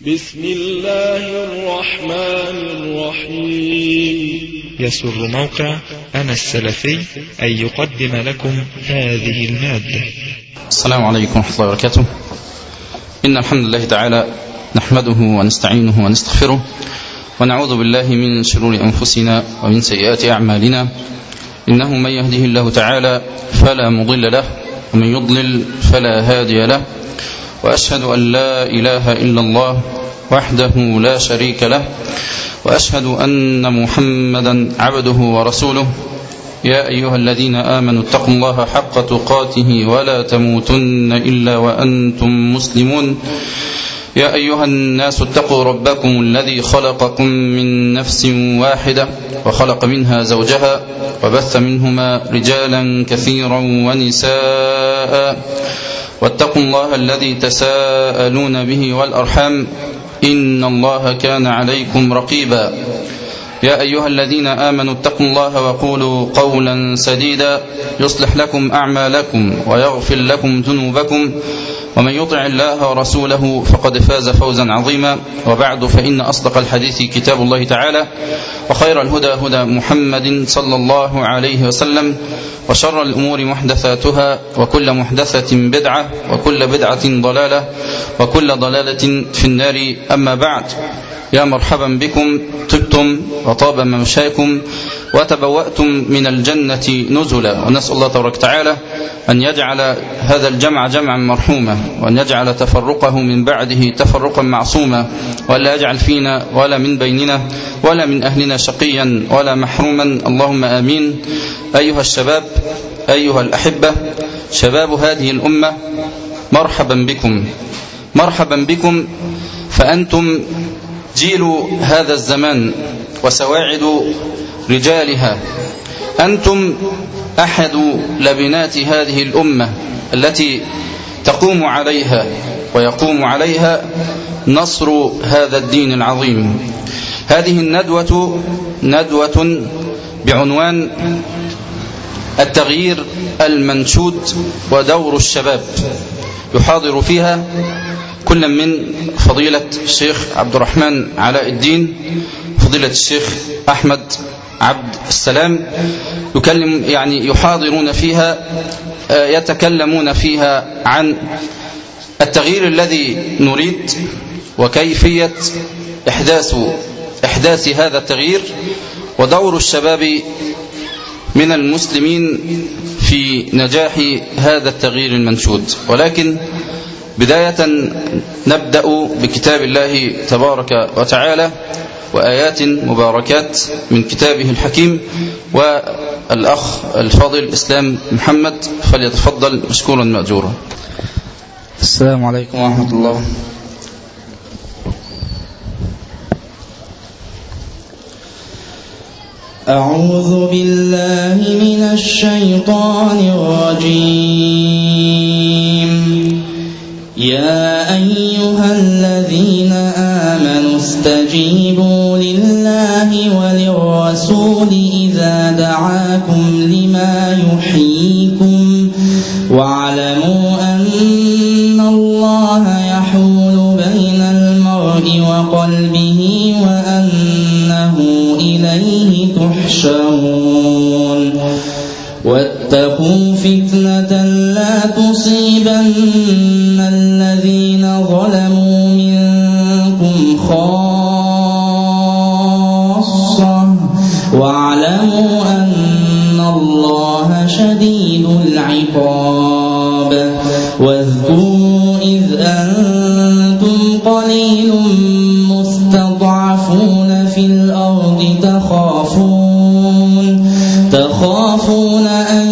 بسم الله الرحمن الرحيم. يسر موقع أنا السلفي أن يقدم لكم هذه المادة. السلام عليكم ورحمة الله وبركاته. إن الحمد لله تعالى نحمده ونستعينه ونستغفره ونعوذ بالله من شرور أنفسنا ومن سيئات أعمالنا، إنه من يهده الله تعالى فلا مضل له ومن يضلل فلا هادي له، وأشهد أن لا إله إلا الله وحده لا شريك له، وأشهد أن محمدا عبده ورسوله. يا أيها الذين آمنوا اتقوا الله حق تقاته ولا تموتن إلا وأنتم مسلمون. يا أيها الناس اتقوا ربكم الذي خلقكم من نفس واحدة وخلق منها زوجها وبث منهما رجالا كثيرا ونساء، واتقوا الله الذي تساءلون به والأرحام إن الله كان عليكم رقيبا. يا أيها الذين آمنوا اتقوا الله وقولوا قولا سديدا يصلح لكم أعمالكم ويغفر لكم ذنوبكم، ومن يطع الله ورسوله فقد فاز فوزا عظيما. وبعد، فإن أصدق الحديث كتاب الله تعالى، وخير الهدى هدى محمد صلى الله عليه وسلم، وشر الأمور محدثاتها، وكل محدثة بدعة، وكل بدعة ضلالة، وكل ضلالة في النار. أما بعد، يا مرحبا بكم، طبتم وطاب ممشاكم وتبوأتم من الجنة نزلا، ونسأل الله تبارك وتعالى أن يجعل هذا الجمع جمعا مرحوما، وأن يجعل تفرقه من بعده تفرقا معصوما، ولا يجعل فينا ولا من بيننا ولا من أهلنا شقيا ولا محروما، اللهم آمين. أيها الشباب، أيها الأحبة، شباب هذه الأمة، مرحبا بكم، مرحبا بكم، فأنتم جيل هذا الزمان وسواعد رجالها. أنتم أحد لبنات هذه الأمة التي تقوم عليها ويقوم عليها نصر هذا الدين العظيم. هذه الندوة ندوة بعنوان التغيير المنشود ودور الشباب، يحاضر فيها كل من فضيلة الشيخ عبد الرحمن علاء الدين، فضيلة الشيخ أحمد عبد السلام، يحاضرون فيها، يتكلمون فيها عن التغيير الذي نريد وكيفية إحداث هذا التغيير، ودور الشباب من المسلمين في نجاح هذا التغيير المنشود. ولكن بداية نبدأ بكتاب الله تبارك وتعالى وآيات مباركات من كتابه الحكيم، والأخ الفاضل إسلام محمد فليتفضل مشكورا مأجورا. السلام عليكم ورحمة الله. أعوذ بالله من الشيطان الرجيم. يا أيها الذين آمنوا استجيبوا لله وللرسول إذا دعاكم لما يحييكم، واعلموا أن الله يحول بين المرء وقلبه وأنه إليه تحشرون. واتقوا فتنة لا تصيبن الذين ظلموا منكم خاصة، واعلموا أن الله شديد العقاب. واذكروا إذ أنتم قليل مستضعفون في الأرض تخافون أن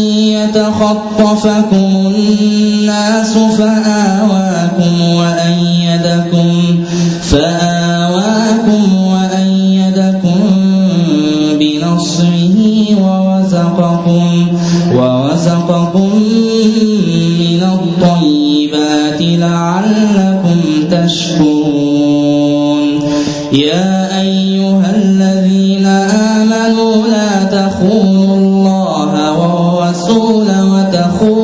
يتخطفكم الناس فآواكم وأيدكم بنصره ورزقكم من الطيبات لعلكم تشكرون. يا أيها الذين آمنوا لا تخونوا الله والرسول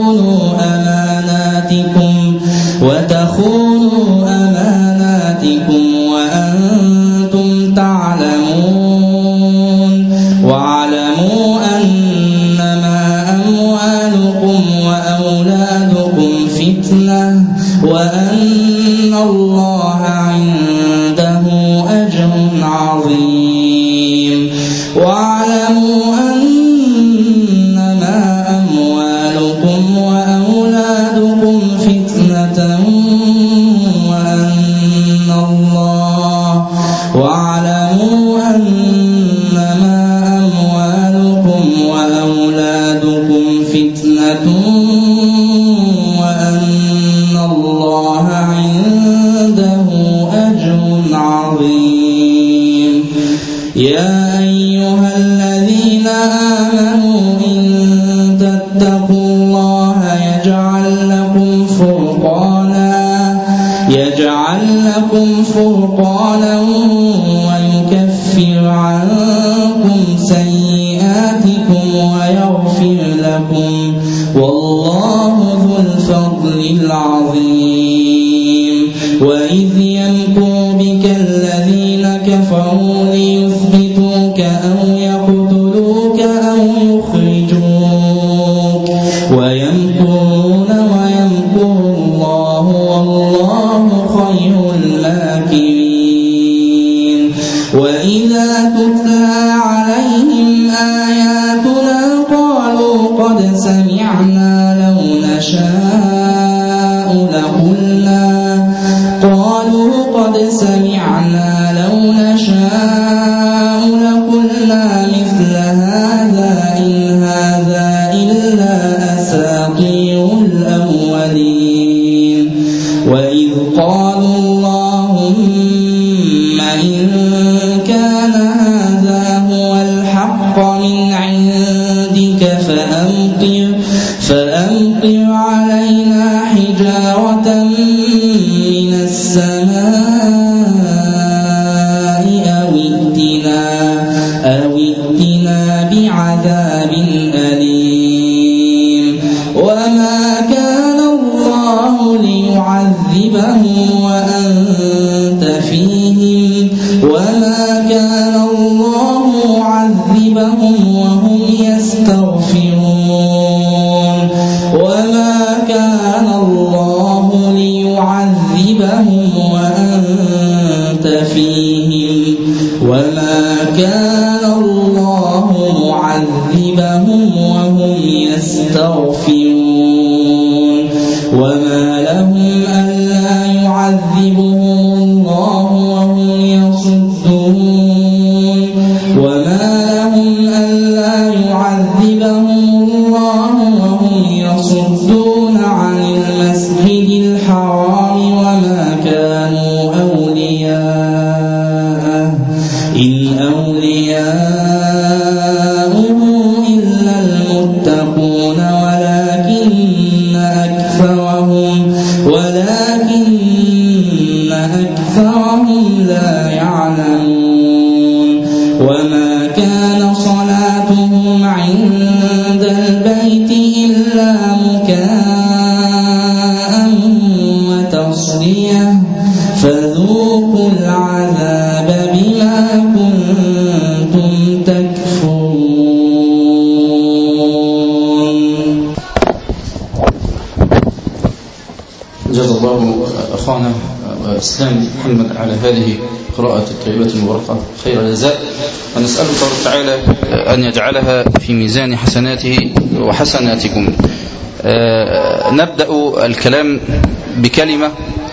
وتخونوا أماناتكم الله عنده أجر عظيم. واعلموا أنما أموالكم وأولادكم فتنة وأن الله عنده أجر عظيم. يا أيها الذين آمنوا إن تتقوا الله يجعل لكم فرقانا ويكفر عنكم سيئاتكم ويغفر لكم والله ذو الفضل العظيم. وإذ يمكر بك الذين كفروا ليثبتوك أو يقتلوك أو يخرجوك ويمكرون ويمكر الله والله خير الماكرين. وإذا تتلى عليهم آياتنا قالوا قد سمعنا لو نشاء لقلنا مثل هذا إن هذا إلا أساطير الأولين. وإذ قالوا اللهم إن كان هذا هو الحق من عندك فأمطر علينا حجارة من السماء أو ائتنا بعذاب أليم. وما كان الله ليعذبهم وأنت فيهم وما كان الله معذبهم وهم يستغفرون. وما كان الله ليعذبهم وأنت فيهم وما كان الله معذبهم وهم يستغفرون. وما لهم ألا يعذبهم الله وهم يصدون عن المسجد الحرام وما كانوا أولياءه إن أولياؤه إلا المتقون ولكن أكثرهم لا يعلمون. وما كان صلاتهم عند البيت إلا مكاء وتصدية فذوقوا العذاب بما كنتم تكفرون. جزا الله أخانا وإسلام محمد على هذه القراءة الطيبة المباركة خير الجزاء، ونسأل الله تعالى أن يجعلها في ميزان حسناته وحسناتكم. نبدأ الكلام بكلمة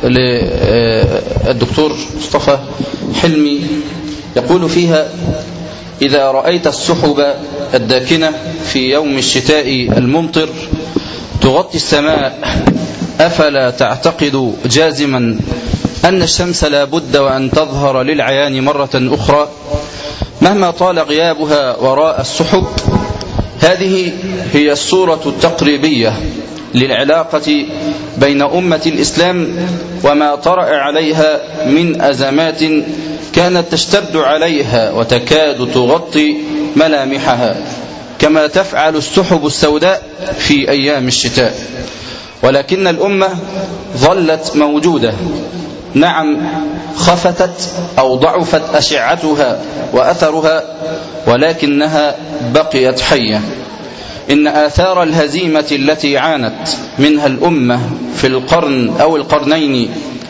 للدكتور مصطفى حلمي يقول فيها: إذا رأيت السحب الداكنة في يوم الشتاء الممطر تغطي السماء أفلا تعتقد جازما أن الشمس لا بد وأن تظهر للعيان مرة أخرى مهما طال غيابها وراء السحب؟ هذه هي الصورة التقريبية للعلاقة بين أمة الإسلام وما طرأ عليها من أزمات كانت تشتد عليها وتكاد تغطي ملامحها كما تفعل السحب السوداء في أيام الشتاء. ولكن الأمة ظلت موجودة، نعم خفتت أو ضعفت أشعتها وأثرها، ولكنها بقيت حية. إن آثار الهزيمة التي عانت منها الأمة في القرن أو القرنين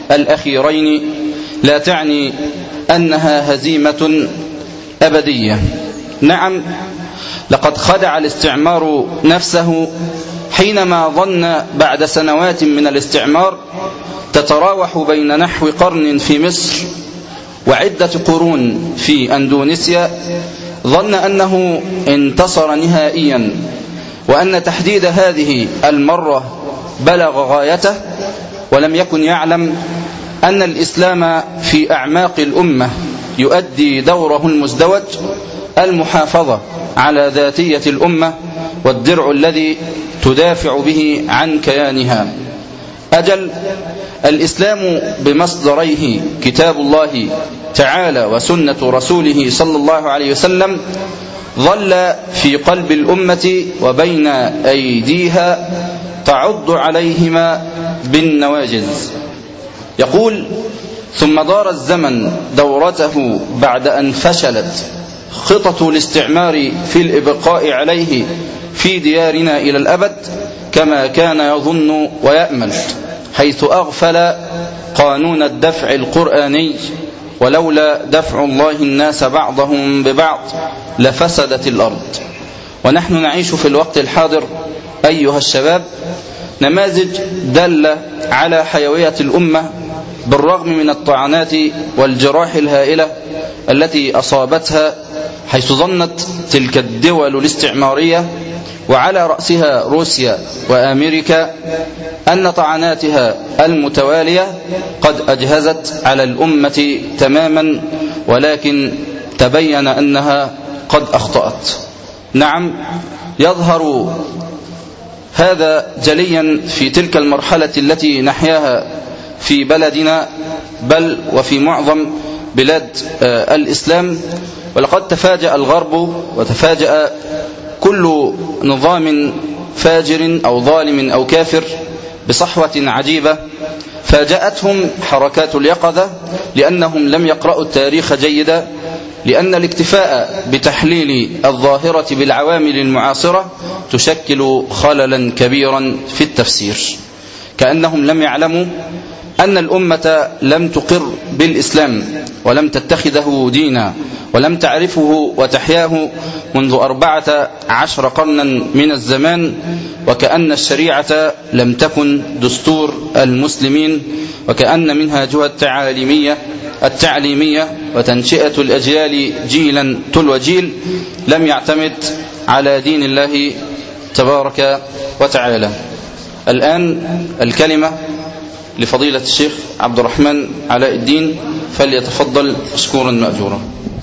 الأخيرين لا تعني أنها هزيمة أبدية. نعم، لقد خدع الاستعمار نفسه حينما ظن بعد سنوات من الاستعمار تتراوح بين نحو قرن في مصر وعدة قرون في أندونيسيا، ظن أنه انتصر نهائيا، وأن تحديد هذه المرة بلغ غايته، ولم يكن يعلم أن الإسلام في أعماق الأمة يؤدي دوره المزدوج، المحافظة على ذاتية الأمة والدرع الذي تدافع به عن كيانها. أجل الإسلام بمصدريه كتاب الله تعالى وسنة رسوله صلى الله عليه وسلم ظل في قلب الأمة وبين أيديها تعض عليهما بالنواجذ. يقول: ثم دار الزمن دورته بعد أن فشلت خطط الاستعمار في الإبقاء عليه في ديارنا إلى الأبد كما كان يظن ويأمل، حيث أغفل قانون الدفع القرآني: ولولا دفع الله الناس بعضهم ببعض لفسدت الأرض. ونحن نعيش في الوقت الحاضر أيها الشباب نماذج دالة على حيوية الأمة بالرغم من الطعنات والجراح الهائلة التي أصابتها، حيث ظنت تلك الدول الاستعمارية وعلى رأسها روسيا وأمريكا أن طعناتها المتوالية قد أجهزت على الأمة تماما، ولكن تبين أنها قد أخطأت. نعم، يظهر هذا جليا في تلك المرحلة التي نحياها في بلدنا بل وفي معظم بلاد الإسلام. ولقد تفاجأ الغرب وتفاجأ كل نظام فاجر أو ظالم أو كافر بصحوة عجيبة فاجأتهم حركات اليقظة، لأنهم لم يقرأوا التاريخ جيدا، لأن الاكتفاء بتحليل الظاهرة بالعوامل المعاصرة تشكل خللا كبيرا في التفسير. كأنهم لم يعلموا أن الأمة لم تقر بالإسلام ولم تتخذه دينا ولم تعرفه وتحياه منذ 14 قرنا من الزمان، وكأن الشريعة لم تكن دستور المسلمين، وكأن منهاجها التعليمية وتنشئة الأجيال جيلا تلو جيل لم يعتمد على دين الله تبارك وتعالى. الآن الكلمة لفضيلة الشيخ عبد الرحمن علاء الدين، فليتفضل مشكورا مأجورا.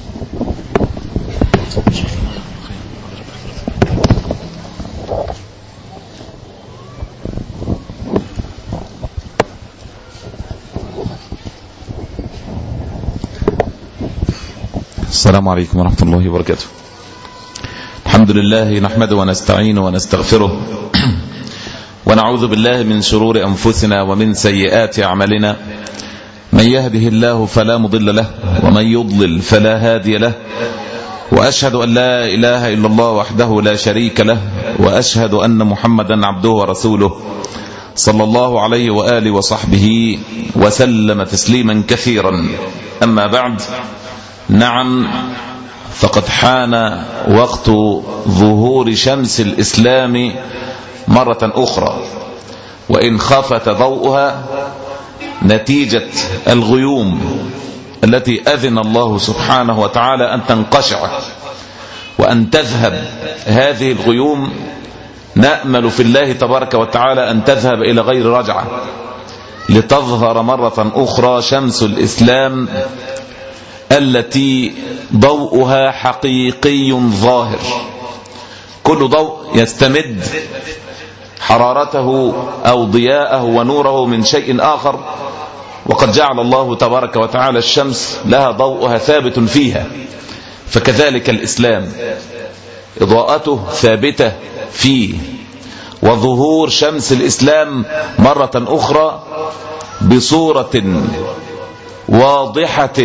السلام عليكم ورحمة الله وبركاته. الحمد لله نحمده ونستعينه ونستغفره ونعوذ بالله من شرور أنفسنا ومن سيئات أعمالنا، من يهده الله فلا مضل له ومن يضلل فلا هادي له، وأشهد أن لا إله إلا الله وحده لا شريك له، وأشهد أن محمدا عبده ورسوله صلى الله عليه وآله وصحبه وسلم تسليما كثيرا. أما بعد، نعم، فقد حان وقت ظهور شمس الإسلام مرة أخرى، وإن خافت ضوءها نتيجة الغيوم التي أذن الله سبحانه وتعالى أن تنقشع وأن تذهب هذه الغيوم. نأمل في الله تبارك وتعالى أن تذهب إلى غير رجعة، لتظهر مرة أخرى شمس الإسلام التي ضوءها حقيقي ظاهر. كل ضوء يستمد حرارته أو ضياءه ونوره من شيء آخر، وقد جعل الله تبارك وتعالى الشمس لها ضوءها ثابت فيها، فكذلك الإسلام إضاءته ثابتة فيه. وظهور شمس الإسلام مرة أخرى بصورة واضحة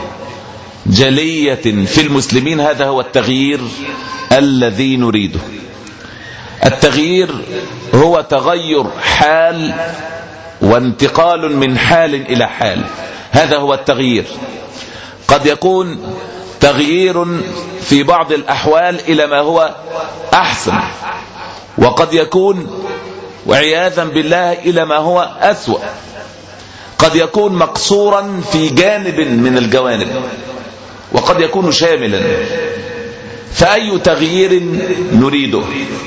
جلية في المسلمين، هذا هو التغيير الذي نريده. التغيير هو تغير حال وانتقال من حال إلى حال. هذا هو التغيير. قد يكون تغيير في بعض الأحوال إلى ما هو أحسن، وقد يكون وعياذا بالله إلى ما هو أسوأ. قد يكون مقصورا في جانب من الجوانب، وقد يكون شاملا. فأي تغيير نريده؟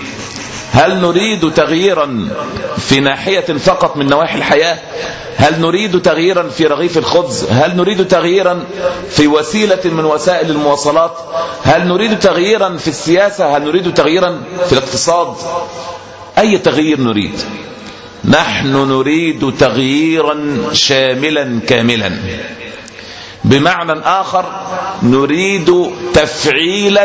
هل نريد تغييرا في ناحية فقط من نواحي الحياة؟ هل نريد تغييرا في رغيف الخبز؟ هل نريد تغييرا في وسيلة من وسائل المواصلات؟ هل نريد تغييرا في السياسة؟ هل نريد تغييرا في الاقتصاد؟ أي تغيير نريد؟ نحن نريد تغييرا شاملا كاملا. بمعنى آخر، نريد تفعيلا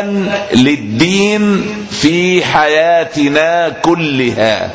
للدين في حياتنا كلها.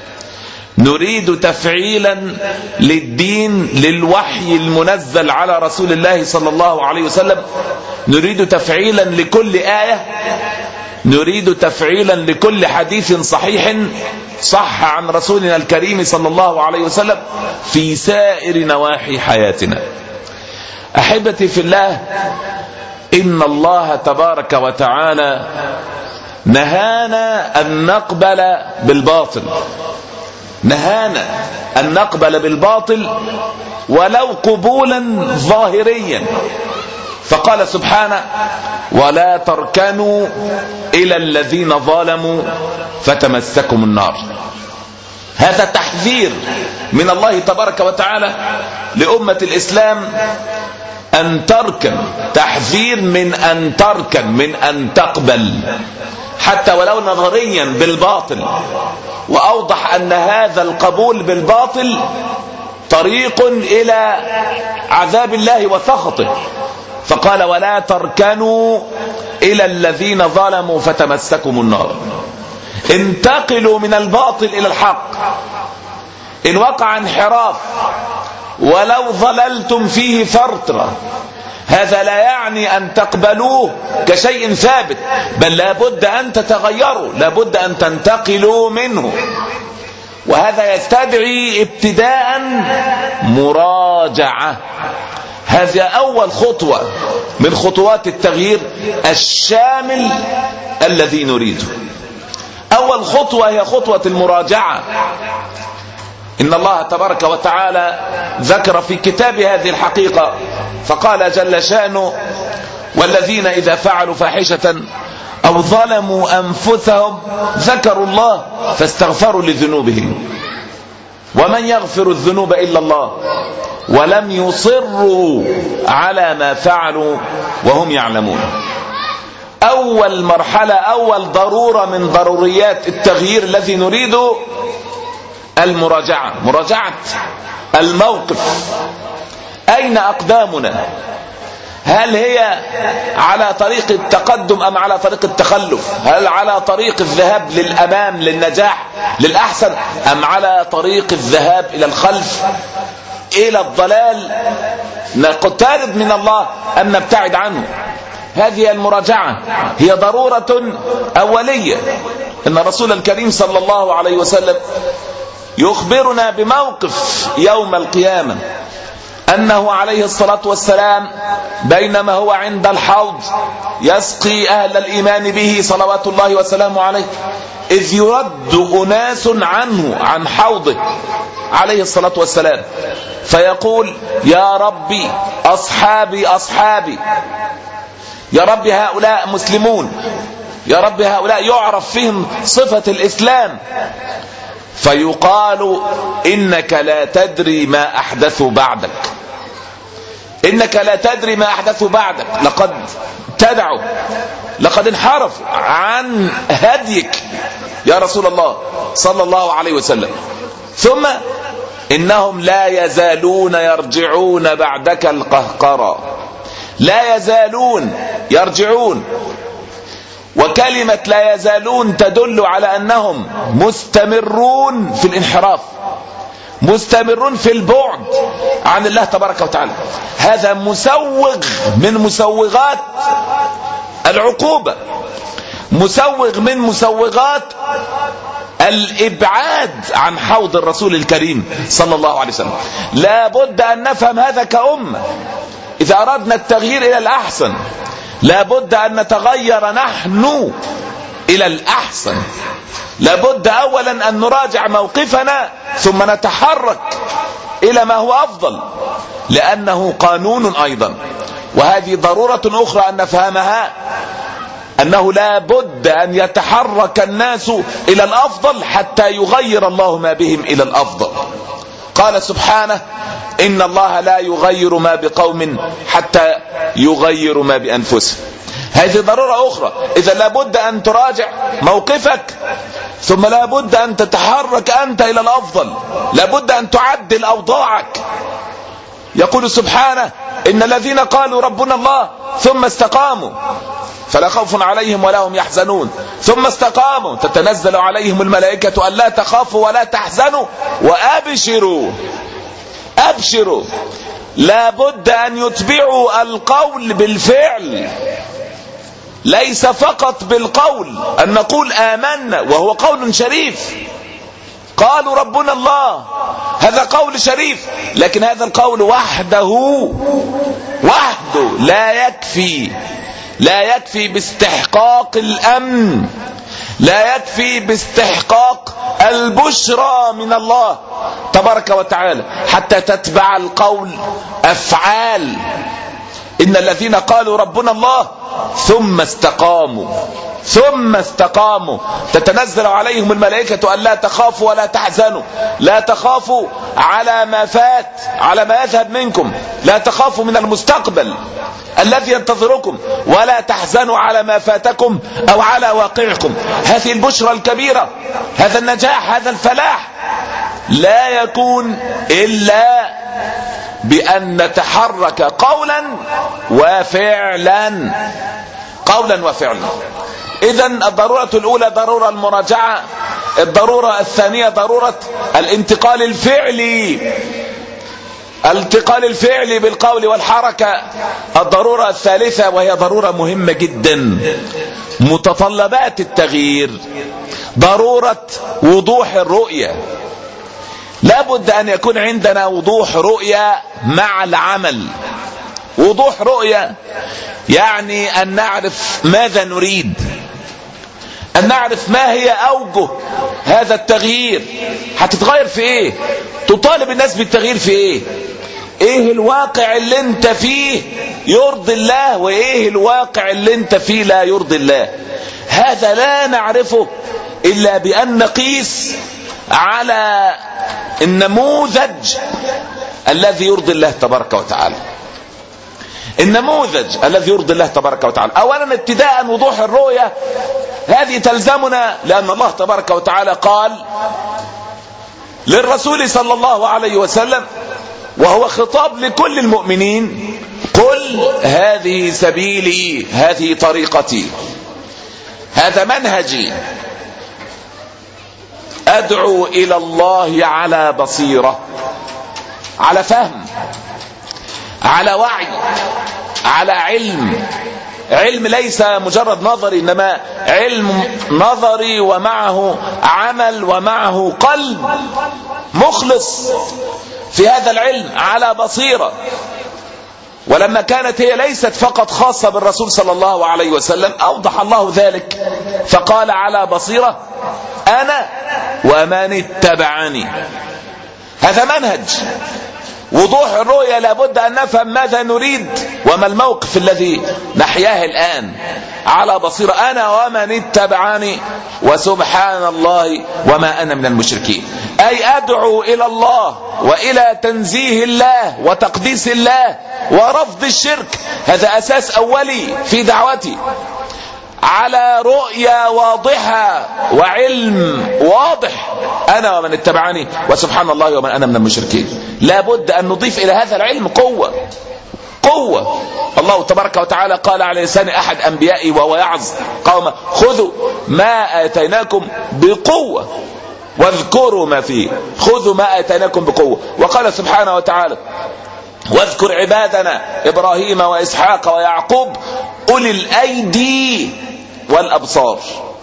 نريد تفعيلا للدين، للوحي المنزل على رسول الله صلى الله عليه وسلم. نريد تفعيلا لكل آية، نريد تفعيلا لكل حديث صحيح صح عن رسولنا الكريم صلى الله عليه وسلم في سائر نواحي حياتنا. أحبتي في الله، إن الله تبارك وتعالى نهانا أن نقبل بالباطل، نهانا أن نقبل بالباطل ولو قبولا ظاهريا. فقال سبحانه: ولا تركنوا إلى الذين ظلموا فتمسكم النار. هذا تحذير من الله تبارك وتعالى لأمة الإسلام أن تركن، تحذير من أن تركن، من أن تقبل حتى ولو نظريا بالباطل. وأوضح أن هذا القبول بالباطل طريق إلى عذاب الله وسخطه. فقال: ولا تركنوا إلى الذين ظلموا فتمسكم النار. انتقلوا من الباطل إلى الحق. إن وقع انحراف ولو ظللتم فيه فترة، هذا لا يعني أن تقبلوه كشيء ثابت، بل لابد أن تتغيروا، لابد أن تنتقلوا منه. وهذا يستدعي ابتداء مراجعة. هذا أول خطوة من خطوات التغيير الشامل الذي نريده. أول خطوة هي خطوة المراجعة. إن الله تبارك وتعالى ذكر في كتابه هذه الحقيقة، فقال جل شأنه: والذين إذا فعلوا فاحشة أو ظلموا أنفسهم ذكروا الله فاستغفروا لذنوبهم ومن يغفر الذنوب إلا الله ولم يصروا على ما فعلوا وهم يعلمون. أول مرحلة، أول ضرورة من ضروريات التغيير الذي نريده المراجعة، مراجعة الموقف. أين أقدامنا؟ هل هي على طريق التقدم أم على طريق التخلف؟ هل على طريق الذهاب للأمام للنجاح للأحسن، أم على طريق الذهاب إلى الخلف إلى الضلال؟ نقترب من الله أم نبتعد عنه؟ هذه المراجعة هي ضرورة أولية. إن الرسول الكريم صلى الله عليه وسلم يخبرنا بموقف يوم القيامة، أنه عليه الصلاة والسلام بينما هو عند الحوض يسقي أهل الإيمان به صلوات الله وسلامه عليه، إذ يرد أناس عنه عن حوضه عليه الصلاة والسلام، فيقول: يا ربي أصحابي أصحابي، يا رب هؤلاء مسلمون، يا رب هؤلاء يعرف فيهم صفة الإسلام. فيقال: إنك لا تدري ما أحدثوا بعدك، إنك لا تدري ما أحدثوا بعدك، لقد ابتدعوا، لقد انحرفوا عن هديك يا رسول الله صلى الله عليه وسلم. ثم إنهم لا يزالون يرجعون بعدك القهقرى، لا يزالون يرجعون. وكلمة لا يزالون تدل على أنهم مستمرون في الانحراف، مستمرون في البعد عن الله تبارك وتعالى. هذا مسوغ من مسوغات العقوبة، مسوغ من مسوغات الإبعاد عن حوض الرسول الكريم صلى الله عليه وسلم. لا بد أن نفهم هذا كأمة. إذا أردنا التغيير إلى الأحسن لا بد أن نتغير نحن إلى الأحسن. لا بد أولا أن نراجع موقفنا ثم نتحرك إلى ما هو أفضل، لأنه قانون أيضا. وهذه ضرورة أخرى أن نفهمها، أنه لا بد أن يتحرك الناس إلى الأفضل حتى يغير الله ما بهم إلى الأفضل. قال سبحانه: إن الله لا يغير ما بقوم حتى يغيروا ما بأنفسهم. هذه ضرورة أخرى. إذا لا بد أن تراجع موقفك، ثم لا بد أن تتحرك أنت إلى الأفضل. لا بد أن تعدل أوضاعك. يقول سبحانه: إن الذين قالوا ربنا الله ثم استقاموا فلا خوف عليهم ولا هم يحزنون. ثم استقاموا تتنزل عليهم الملائكة ألا تخافوا ولا تحزنوا وأبشروا. أبشروا. لا بد أن يتبعوا القول بالفعل، ليس فقط بالقول أن نقول آمنا وهو قول شريف. قالوا ربنا الله، هذا قول شريف، لكن هذا القول وحده لا يكفي. لا يكفي باستحقاق الأمن، لا يكفي باستحقاق البشرى من الله تبارك وتعالى، حتى تتبع القول أفعال. إن الذين قالوا ربنا الله ثم استقاموا تتنزل عليهم الملائكة ألا تخافوا ولا تحزنوا. لا تخافوا على ما فات، على ما يذهب منكم، لا تخافوا من المستقبل الذي ينتظركم، ولا تحزنوا على ما فاتكم أو على واقعكم. هذه البشرى الكبيرة، هذا النجاح، هذا الفلاح لا يكون إلا بأن نتحرك قولا وفعلا. إذن الضرورة الأولى ضرورة المراجعة. الضرورة الثانية ضرورة الانتقال الفعلي بالقول والحركة. الضرورة الثالثة وهي ضرورة مهمة جدا، متطلبات التغيير، ضرورة وضوح الرؤية. لا بد أن يكون عندنا وضوح رؤية مع العمل. وضوح رؤية يعني أن نعرف ماذا نريد، أن نعرف ما هي أوجه هذا التغيير. هتتغير في إيه؟ تطالب الناس بالتغيير في إيه؟ إيه الواقع اللي أنت فيه يرضي الله، وإيه الواقع اللي أنت فيه لا يرضي الله؟ هذا لا نعرفه إلا بأن نقيس على النموذج الذي يرضي الله تبارك وتعالى. النموذج الذي يرضي الله تبارك وتعالى. أولا ابتداء وضوح الرؤية هذه تلزمنا، لأن الله تبارك وتعالى قال للرسول صلى الله عليه وسلم، وهو خطاب لكل المؤمنين: قل هذه سبيلي، هذه طريقتي، هذا منهجي، أدعو إلى الله على بصيرة، على فهم، على وعي، على علم ليس مجرد نظري، إنما علم نظري ومعه عمل ومعه قلب مخلص في هذا العلم، على بصيرة. ولما كانت هي ليست فقط خاصة بالرسول صلى الله عليه وسلم أوضح الله ذلك فقال: على بصيرة أنا ومن اتبعني. هذا منهج. وضوح الرؤية لابد أن نفهم ماذا نريد وما الموقف الذي نحياه الآن. على بصيرة أنا ومن اتبعني وسبحان الله وما أنا من المشركين. أي أدعو إلى الله وإلى تنزيه الله وتقديس الله ورفض الشرك. هذا أساس أولي في دعوتي، على رؤية واضحة وعلم واضح. أنا ومن اتبعني وسبحان الله ومن أنا من المشركين. لا بد أن نضيف إلى هذا العلم قوة. الله تبارك وتعالى قال على لسان أحد أنبيائه وهو يعظ قومه: خذوا ما آتيناكم بقوة واذكروا ما فيه. خذوا ما آتيناكم بقوة. وقال سبحانه وتعالى: واذكر عبادنا إبراهيم وإسحاق ويعقوب أولي الأيدي والأبصار.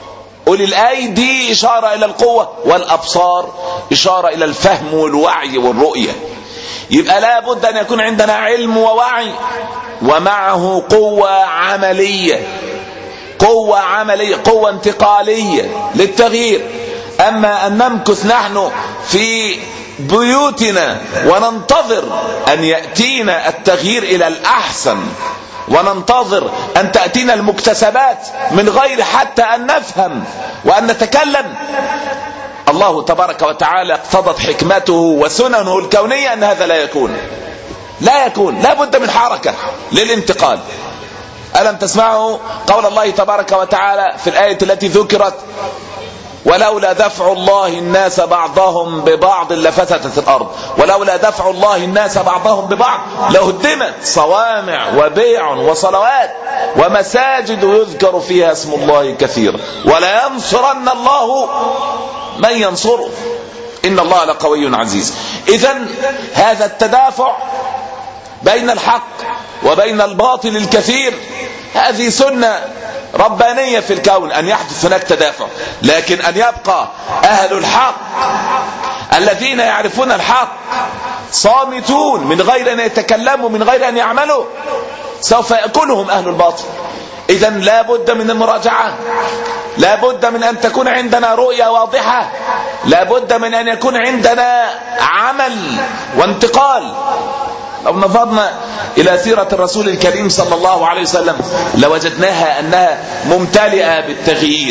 أولي الأيدي إشارة إلى القوة، والأبصار إشارة إلى الفهم والوعي والرؤية. يبقى لا بد أن يكون عندنا علم ووعي ومعه قوة عملية، قوة عملية، قوة انتقالية للتغيير. أما أن نمكث نحن في بيوتنا وننتظر أن يأتينا التغيير إلى الأحسن، وننتظر أن تأتينا المكتسبات من غير حتى أن نفهم وأن نتكلم، الله تبارك وتعالى اقتضت حكمته وسننه الكونية أن هذا لا يكون. لا بد من حركة للانتقال. ألم تسمعوا قول الله تبارك وتعالى في الآية التي ذكرت: ولولا دفع الله الناس بعضهم ببعض لفسدت الأرض، ولولا دفع الله الناس بعضهم ببعض لهدمت صوامع وبيع وصلوات ومساجد يذكر فيها اسم الله كثيرا ولا ينصرن الله من ينصره إن الله لقوي عزيز. إذن هذا التدافع بين الحق وبين الباطل الكثير هذه سنة ربانية في الكون، أن يحدث هناك تدافع، لكن أن يبقى أهل الحق الذين يعرفون الحق صامتون من غير أن يتكلموا من غير أن يعملوا سوف يأكلهم أهل الباطل. إذن لا بد من المراجعة، لا بد من أن تكون عندنا رؤية واضحة، لا بد من أن يكون عندنا عمل وانتقال. لو نظرنا إلى سيرة الرسول الكريم صلى الله عليه وسلم لوجدناها أنها ممتلئة بالتغيير،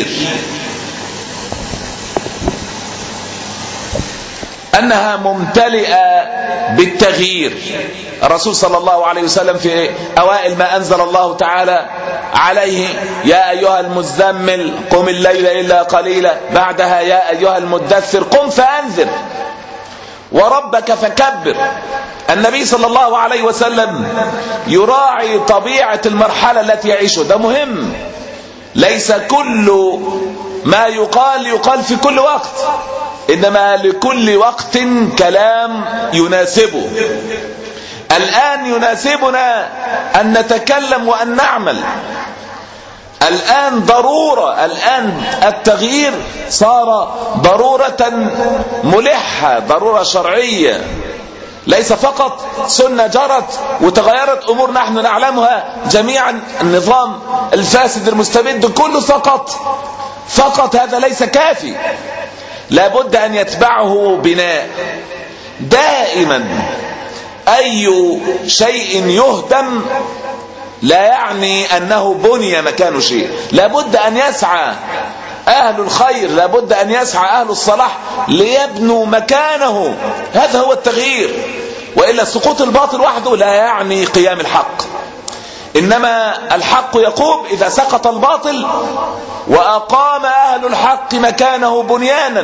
أنها ممتلئة بالتغيير. الرسول صلى الله عليه وسلم في أوائل ما أنزل الله تعالى عليه: يا أيها المزمل قم الليل إلا قليلا، بعدها يا أيها المدثر قم فأنذر وربك فكبر. النبي صلى الله عليه وسلم يراعي طبيعة المرحلة التي يعيشها، ده مهم. ليس كل ما يقال في كل وقت، إنما لكل وقت كلام يناسبه. الآن يناسبنا أن نتكلم وأن نعمل، الآن ضرورة، الآن التغيير صار ضرورة ملحة، ضرورة شرعية، ليس فقط سنة جرت وتغيرت أمور نحن نعلمها جميعا. النظام الفاسد المستبد كله فقط هذا ليس كافي، لابد أن يتبعه بناء. دائما أي شيء يهدم لا يعني أنه بني مكان شيء، لابد أن يسعى أهل الخير، لابد أن يسعى أهل الصلاح ليبنوا مكانه. هذا هو التغيير، وإلا سقوط الباطل وحده لا يعني قيام الحق، إنما الحق يقوم إذا سقط الباطل وأقام أهل الحق مكانه بنيانا.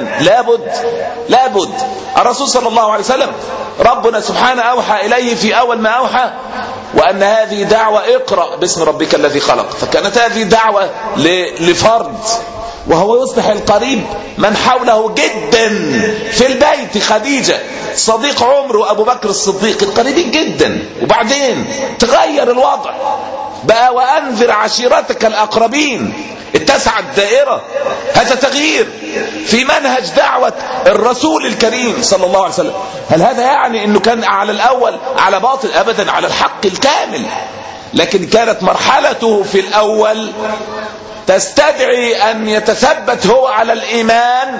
لابد. الرسول صلى الله عليه وسلم ربنا سبحانه أوحى إليه في أول ما أوحى وأن هذه دعوة اقرأ باسم ربك الذي خلق، فكانت هذه دعوة لفرد، وهو يصبح القريب من حوله جدا في البيت. خديجة صديق عمر وأبو بكر الصديق القريبين جدا، وبعدين تغير الوضع بقى وأنذر عشيرتك الأقربين، اتسعت الدائرة. هذا تغيير في منهج دعوة الرسول الكريم صلى الله عليه وسلم. هل هذا يعني أنه كان على الأول على باطل؟ أبدا، على الحق الكامل، لكن كانت مرحلته في الأول تستدعي أن يتثبت هو على الإيمان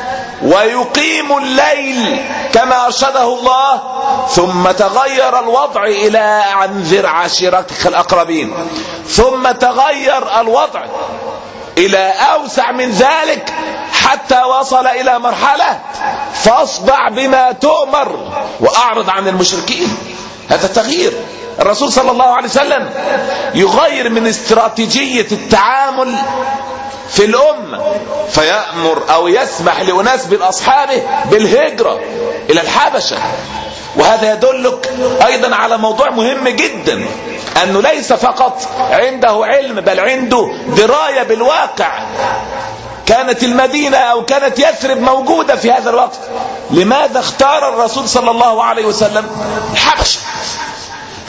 ويقيم الليل كما أرشده الله، ثم تغير الوضع إلى أنذر عشيرتك الأقربين، ثم تغير الوضع إلى أوسع من ذلك حتى وصل إلى مرحلة فاصدع بما تؤمر وأعرض عن المشركين. هذا تغيير. الرسول صلى الله عليه وسلم يغير من استراتيجية التعامل في الأمة، فيأمر أو يسمح لأناس من أصحابه بالهجرة إلى الحبشة. وهذا يدلك أيضا على موضوع مهم جدا، أنه ليس فقط عنده علم بل عنده دراية بالواقع. كانت المدينة أو كانت يثرب موجودة في هذا الوقت، لماذا اختار الرسول صلى الله عليه وسلم الحبشة؟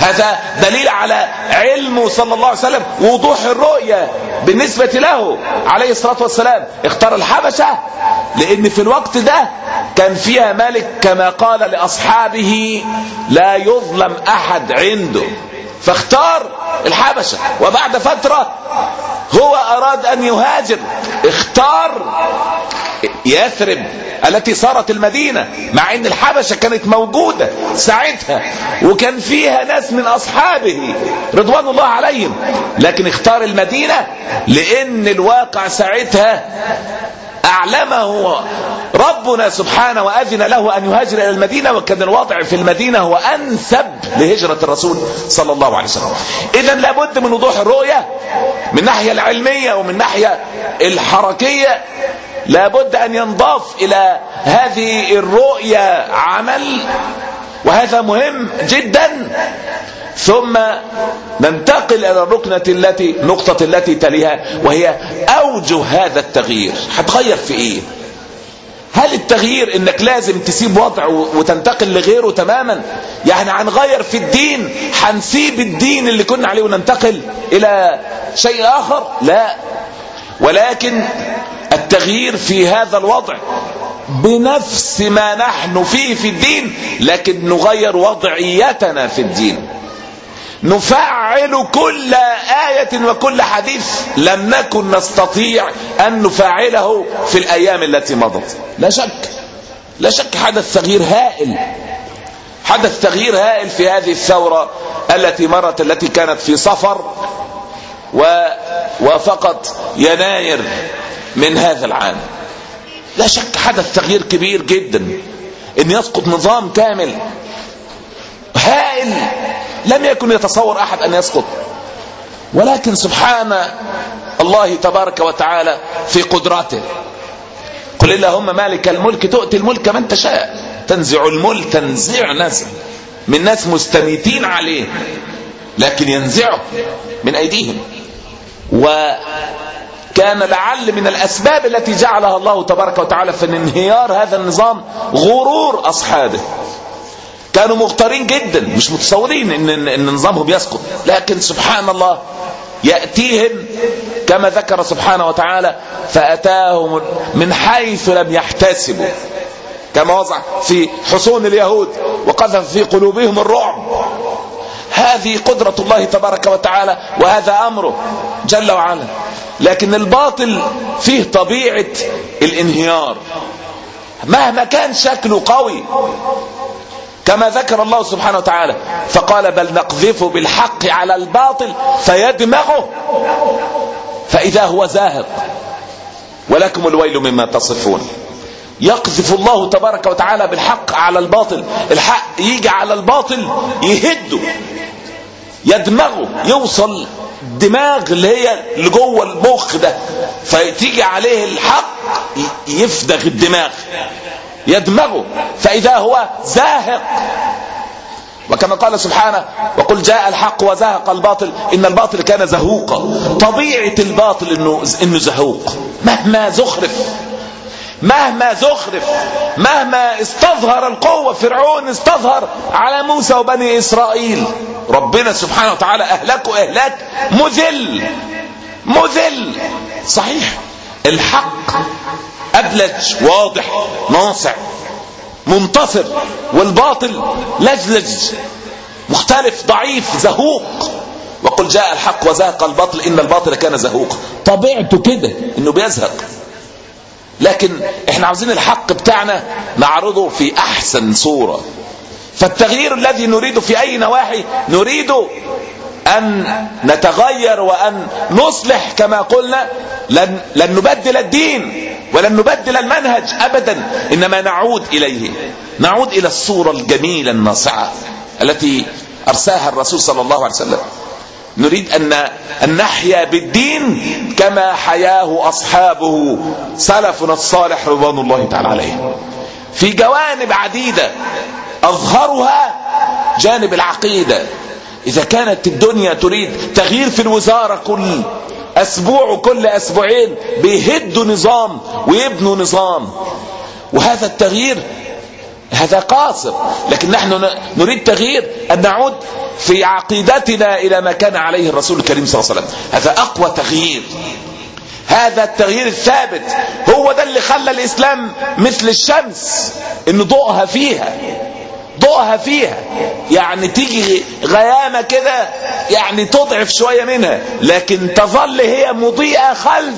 هذا دليل على علمه صلى الله عليه وسلم ووضوح الرؤية بالنسبة له عليه الصلاة والسلام. اختار الحبشة لأن في الوقت ده كان فيها ملك كما قال لأصحابه لا يظلم أحد عنده، فاختار الحبشة. وبعد فترة هو أراد أن يهاجر، اختار يثرب التي صارت المدينة، مع أن الحبشة كانت موجودة ساعتها وكان فيها ناس من أصحابه رضوان الله عليهم، لكن اختار المدينة لأن الواقع ساعتها أعلمه ربنا سبحانه وأذن له أن يهاجر إلى المدينة، وكان الوضع في المدينة هو أنسب لهجرة الرسول صلى الله عليه وسلم. إذن لابد من وضوح الرؤية من الناحية العلمية ومن الناحية الحركية. لابد أن ينضاف إلى هذه الرؤية عمل، وهذا مهم جدا. ثم ننتقل إلى النقطة التي تليها، وهي أوجه هذا التغيير. هتغير في إيه؟ هل التغيير إنك لازم تسيب وضع وتنتقل لغيره تماما؟ يعني هنغير في الدين، هنسيب الدين اللي كنا عليه وننتقل إلى شيء آخر؟ لا، ولكن التغيير في هذا الوضع بنفس ما نحن فيه في الدين، لكن نغير وضعيتنا في الدين، نفعل كل آية وكل حديث لم نكن نستطيع أن نفعله في الأيام التي مضت. لا شك حدث تغيير هائل، حدث تغيير هائل في هذه الثورة التي مرت، التي كانت في صفر وفقط يناير من هذا العام. لا شك حدث تغيير كبير جدا، ان يسقط نظام كامل هائل لم يكن يتصور احد ان يسقط، ولكن سبحان الله تبارك وتعالى في قدرته. قل اللهم مالك الملك تؤتي الملك من تشاء، تنزع الملك تنزع نزع من ناس مستميتين عليه، لكن ينزعه من ايديهم. وكان لعل من الاسباب التي جعلها الله تبارك وتعالى في انهيار هذا النظام غرور اصحابه. كانوا مغترين جدا، مش متصورين ان نظامهم يسقط، لكن سبحان الله يأتيهم كما ذكر سبحانه وتعالى فأتاهم من حيث لم يحتسبوا، كما وضع في حصون اليهود وقذف في قلوبهم الرعب. هذه قدرة الله تبارك وتعالى وهذا أمره جل وعلا. لكن الباطل فيه طبيعة الانهيار مهما كان شكله قوي، كما ذكر الله سبحانه وتعالى فقال بل نقذف بالحق على الباطل فيدمغه فإذا هو زاهق ولكم الويل مما تصفون. يقذف الله تبارك وتعالى بالحق على الباطل، الحق يجي على الباطل يهده يدمغه، يوصل دماغ اللي هي اللي جوه المخ ده، فتيجي عليه الحق يفدغ الدماغ يدمغه فإذا هو زاهق. وكما قال سبحانه وقل جاء الحق وزهق الباطل إن الباطل كان زهوقا. طبيعة الباطل إنه زهوق، مهما زخرف، مهما استظهر القوة. فرعون استظهر على موسى وبني إسرائيل، ربنا سبحانه وتعالى أهلكه إهلاك مذل. صحيح الحق أبلج واضح ناصع منتصر، والباطل لجلج مختلف ضعيف زهوق. وقل جاء الحق وزهق الباطل إن الباطل كان زهوقا. طبيعته كده إنه بيزهق، لكن احنا عاوزين الحق بتاعنا نعرضه في أحسن صورة. فالتغيير الذي نريده في أي نواحي، نريد أن نتغير وأن نصلح كما قلنا. لن نبدل الدين ولن نبدل المنهج أبدا، إنما نعود إلى الصورة الجميلة الناصعة التي أرساها الرسول صلى الله عليه وسلم. نريد أن نحيا بالدين كما حياه أصحابه سلفنا الصالح رضوان الله تعالى عليه في جوانب عديدة، أظهرها جانب العقيدة. إذا كانت الدنيا تريد تغيير في الوزارة كل أسبوع وكل أسبوعين بيهدوا نظام ويبنوا نظام، وهذا التغيير هذا قاصر. لكن نحن نريد تغيير، أن نعود في عقيدتنا إلى ما كان عليه الرسول الكريم صلى الله عليه وسلم. هذا أقوى تغيير، هذا التغيير الثابت، هو ده اللي خلى الإسلام مثل الشمس، إن ضوءها فيها يعني تيجي غيامة كده يعني تضعف شوية منها، لكن تظل هي مضيئة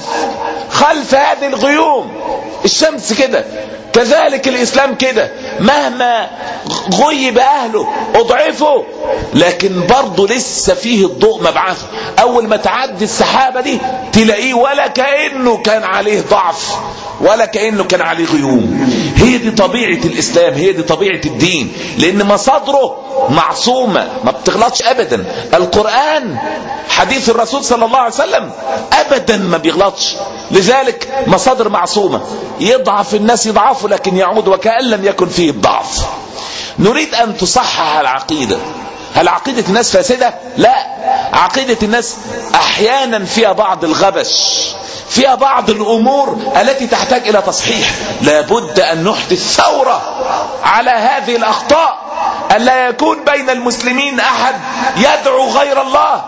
خلف هذه الغيوم. الشمس كده، كذلك الإسلام كده، مهما غيب أهله أضعفوا لكن برضه لسه فيه الضوء مبعثه. أول ما تعدي السحابة دي تلاقيه ولا كأنه كان عليه ضعف ولا كأنه كان عليه غيوم. هي دي طبيعة الإسلام، هي دي طبيعة الدين، لأن مصادره معصومة ما بتغلطش أبدا. القرآن حديث الرسول صلى الله عليه وسلم أبدا ما بيغلطش، لذلك مصادر معصومة. يضعف الناس يضعفوا لكن يعود وكأن لم يكن فيه الضعف. نريد أن تصحح العقيدة. هل عقيدة الناس فاسدة؟ لا، عقيدة الناس أحيانا فيها بعض الغبش، فيها بعض الأمور التي تحتاج إلى تصحيح. لابد أن نحدث ثورة على هذه الأخطاء، ألا يكون بين المسلمين أحد يدعو غير الله،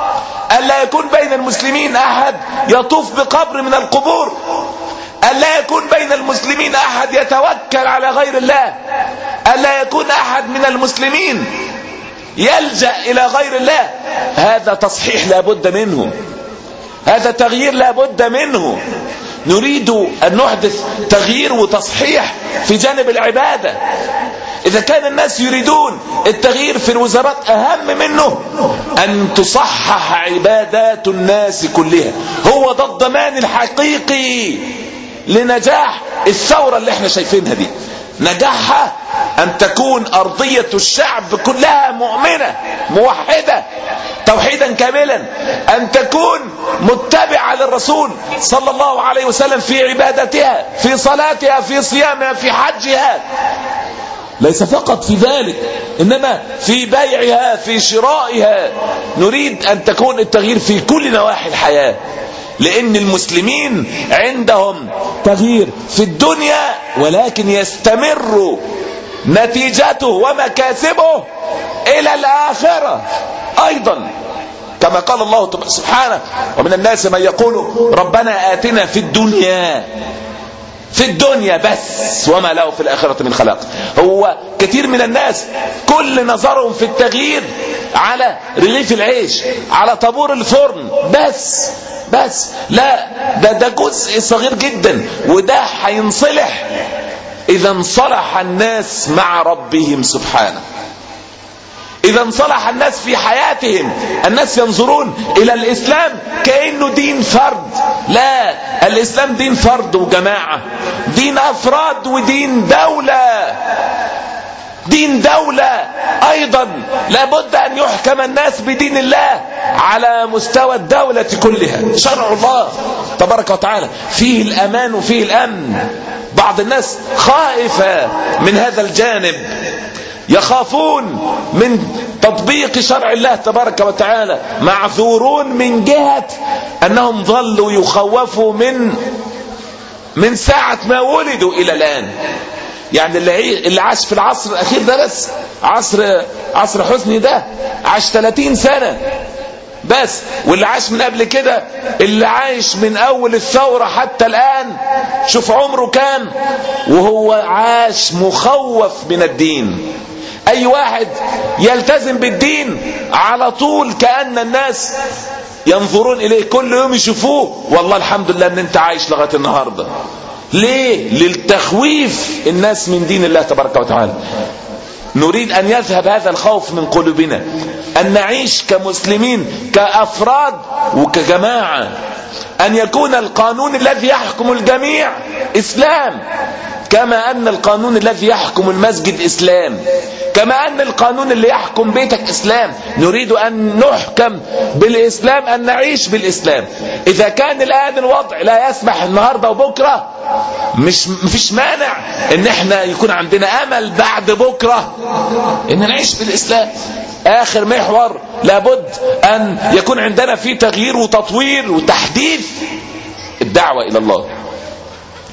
ألا يكون بين المسلمين أحد يطوف بقبر من القبور، ألا يكون بين المسلمين أحد يتوكل على غير الله، ألا يكون أحد من المسلمين يلجأ إلى غير الله. هذا تصحيح لابد منه، هذا تغيير لابد منه. نريد أن نحدث تغيير وتصحيح في جانب العبادة. إذا كان الناس يريدون التغيير في الوزارات، أهم منه أن تصحح عبادات الناس كلها. هو ده الضمان الحقيقي لنجاح الثورة اللي احنا شايفينها دي. نجاحها أن تكون أرضية الشعب كلها مؤمنة موحدة توحيدا كاملا، أن تكون متبعة للرسول صلى الله عليه وسلم في عبادتها، في صلاتها، في صيامها، في حجها، ليس فقط في ذلك إنما في بيعها، في شرائها. نريد أن تكون التغيير في كل نواحي الحياة، لأن المسلمين عندهم تغيير في الدنيا ولكن يستمر نتيجته ومكاسبه إلى الآخرة أيضا، كما قال الله سبحانه: ومن الناس من يقول ربنا آتنا في الدنيا بس وما له في الآخرة من خلاق. هو كثير من الناس كل نظرهم في التغيير على رغيف العيش، على طابور الفرن بس لا، ده جزء صغير جدا، وده هينصلح إذا انصلح الناس مع ربهم سبحانه. إذا انصلح الناس في حياتهم، الناس ينظرون إلى الإسلام كأنه دين فرد. لا، الإسلام دين فرد وجماعة، دين أفراد ودين دولة أيضا. لابد أن يحكم الناس بدين الله على مستوى الدولة كلها. شرع الله تبارك وتعالى فيه الأمان وفيه الأمن. بعض الناس خائفة من هذا الجانب، يخافون من تطبيق شرع الله تبارك وتعالى، معذورون من جهة أنهم ظلوا يخوفوا من ساعة ما ولدوا إلى الآن. يعني اللي عاش في العصر الأخير ده بس، عصر حسني ده عاش 30 سنة بس، واللي عاش من قبل كده، اللي عايش من أول الثورة حتى الآن، شوف عمره كام وهو عاش مخوف من الدين. أي واحد يلتزم بالدين على طول كأن الناس ينظرون إليه كل يوم يشوفوه، والله الحمد لله أن أنت عايش لغاية النهاردة. ليه؟ للتخويف الناس من دين الله تبارك وتعالى. نريد أن يذهب هذا الخوف من قلوبنا، أن نعيش كمسلمين كأفراد وكجماعة، أن يكون القانون الذي يحكم الجميع إسلام، كما أن القانون الذي يحكم المسجد إسلام، كما أن القانون اللي يحكم بيتك إسلام. نريد أن نحكم بالإسلام، أن نعيش بالإسلام. إذا كان الآن الوضع لا يسمح النهاردة وبكرة، مفيش مانع ان احنا يكون عندنا امل بعد بكرة ان نعيش بالإسلام. آخر محور لابد أن يكون عندنا فيه تغيير وتطوير وتحديث الدعوة إلى الله.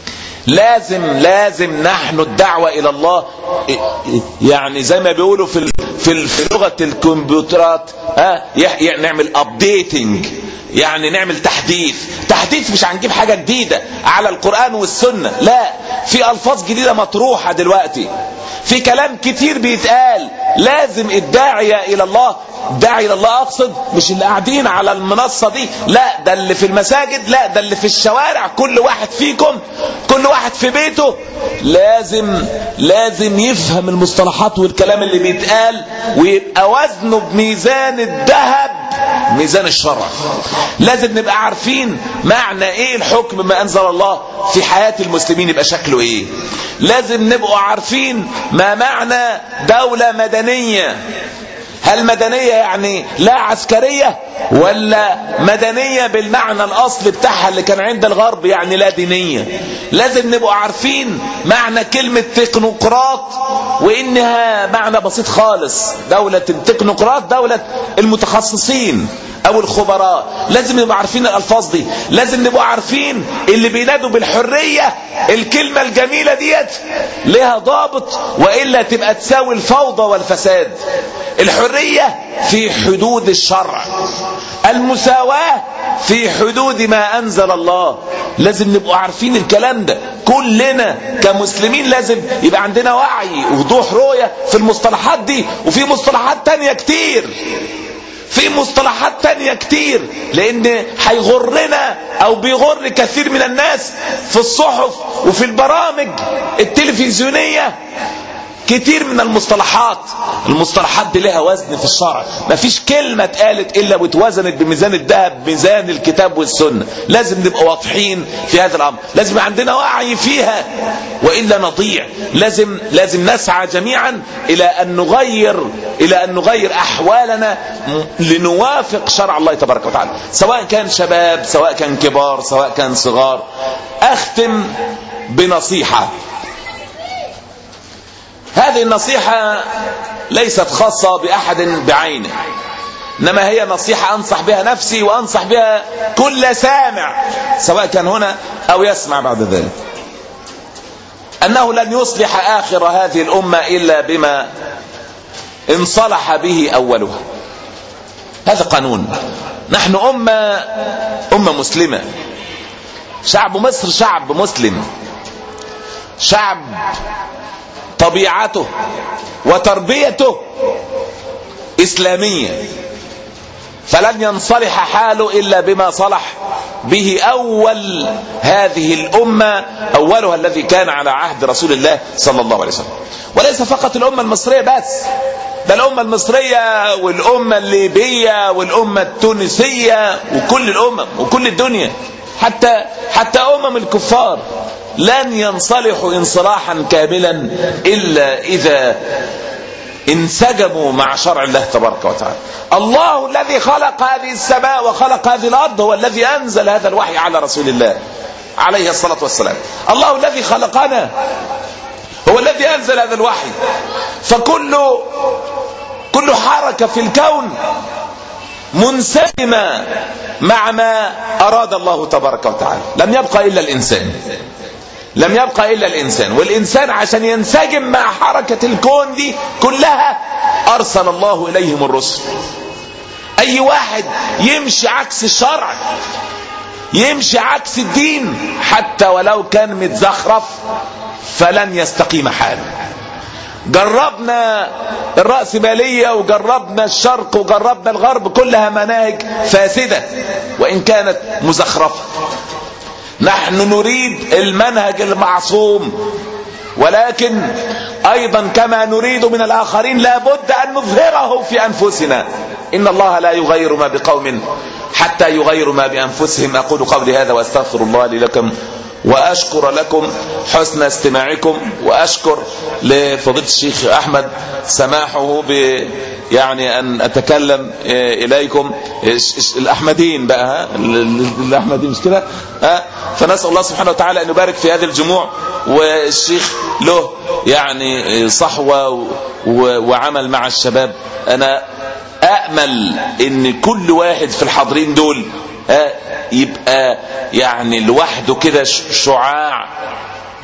لازم نحن الدعوة الى الله، يعني زي ما بيقولوا في لغة الكمبيوترات نعمل ابديتنج، يعني نعمل تحديث مش هنجيب حاجة جديدة على القرآن والسنة، لا، في الفاظ جديدة مطروحة دلوقتي، في كلام كتير بيتقال. لازم الداعية الى الله، داعي الى الله اقصد مش اللي قاعدين على المنصة دي، لا، ده اللي في المساجد، لا، ده اللي في الشوارع، كل واحد فيكم، كل واحد في بيته لازم يفهم المصطلحات والكلام اللي بيتقال، ويبقى وزنه بميزان الذهب، ميزان الشرع. لازم نبقى عارفين معنى ايه الحكم ما انزل الله في حياة المسلمين يبقى شكله ايه. لازم نبقوا عارفين ما معنى دولة مدنية. هل مدنية يعني لا عسكرية، ولا مدنية بالمعنى الأصل بتاعها اللي كان عند الغرب يعني لا دينية؟ لازم نبقوا عارفين معنى كلمة تكنوقراط، وإنها معنى بسيط خالص. دولة التكنوقراط دولة المتخصصين أو الخبراء. لازم نبقوا عارفين الألفاظ دي. لازم نبقوا عارفين اللي بينادوا بالحرية، الكلمة الجميلة ديت لها ضابط، وإلا تبقى تساوي الفوضى والفساد. الحرية في حدود الشرع، المساواة في حدود ما أنزل الله. لازم نبقوا عارفين الكلام ده. كلنا كمسلمين لازم يبقى عندنا وعي ووضوح رؤية في المصطلحات دي. وفي مصطلحات تانية كتير، لأن هيغرنا أو بيغر كثير من الناس في الصحف وفي البرامج التلفزيونية كتير من المصطلحات دي لها وزن في الشرع. مفيش كلمة اتقالت إلا واتوزنت بميزان الذهب، ميزان الكتاب والسنة. لازم نبقى واضحين في هذا الأمر، لازم عندنا وعي فيها، وإلا نضيع. لازم نسعى جميعا إلى أن نغير أحوالنا لنوافق شرع الله تبارك وتعالى، سواء كان شباب، سواء كان كبار، سواء كان صغار. أختم بنصيحة. هذه النصيحة ليست خاصة بأحد بعينه، إنما هي نصيحة أنصح بها نفسي وأنصح بها كل سامع، سواء كان هنا أو يسمع بعد ذلك. أنه لن يصلح آخر هذه الأمة إلا بما انصلح به أولها. هذا قانون. نحن أمة مسلمة. شعب مصر شعب مسلم، شعب طبيعته وتربيته إسلامية، فلن ينصلح حاله إلا بما صلح به أول هذه الأمة، أولها الذي كان على عهد رسول الله صلى الله عليه وسلم. وليس فقط الأمة المصرية بس، ده الأمة المصرية والأمة الليبية والأمة التونسية وكل الأمم وكل الدنيا، حتى أمم الكفار لن ينصلحوا انصلاحا كاملا إلا إذا انسجموا مع شرع الله تبارك وتعالى. الله الذي خلق هذه السماء وخلق هذه الأرض هو الذي أنزل هذا الوحي على رسول الله عليه الصلاة والسلام. الله الذي خلقنا هو الذي أنزل هذا الوحي. فكل حركة في الكون منسجمة مع ما أراد الله تبارك وتعالى. لم يبقى إلا الإنسان، والإنسان عشان ينسجم مع حركة الكون دي كلها أرسل الله إليهم الرسل. أي واحد يمشي عكس الشرع، يمشي عكس الدين، حتى ولو كان متزخرف، فلن يستقيم حاله. جربنا الرأسمالية وجربنا الشرق وجربنا الغرب، كلها مناهج فاسدة وإن كانت مزخرفة. نحن نريد المنهج المعصوم، ولكن أيضا كما نريد من الآخرين لا بد أن نظهره في أنفسنا. إن الله لا يغير ما بقوم حتى يغيروا ما بأنفسهم. أقول قولي هذا وأستغفر الله لي لكم، وأشكر لكم حسن استماعكم، وأشكر لفضيلة الشيخ أحمد سماحه يعني أن أتكلم إليكم الأحمدين بقى، الأحمدين مش كده؟ فنسأل الله سبحانه وتعالى أن يبارك في هذه الجموع. والشيخ له يعني صحوة وعمل مع الشباب. أنا أأمل أن كل واحد في الحاضرين دول يبقى يعني لوحده كده شعاع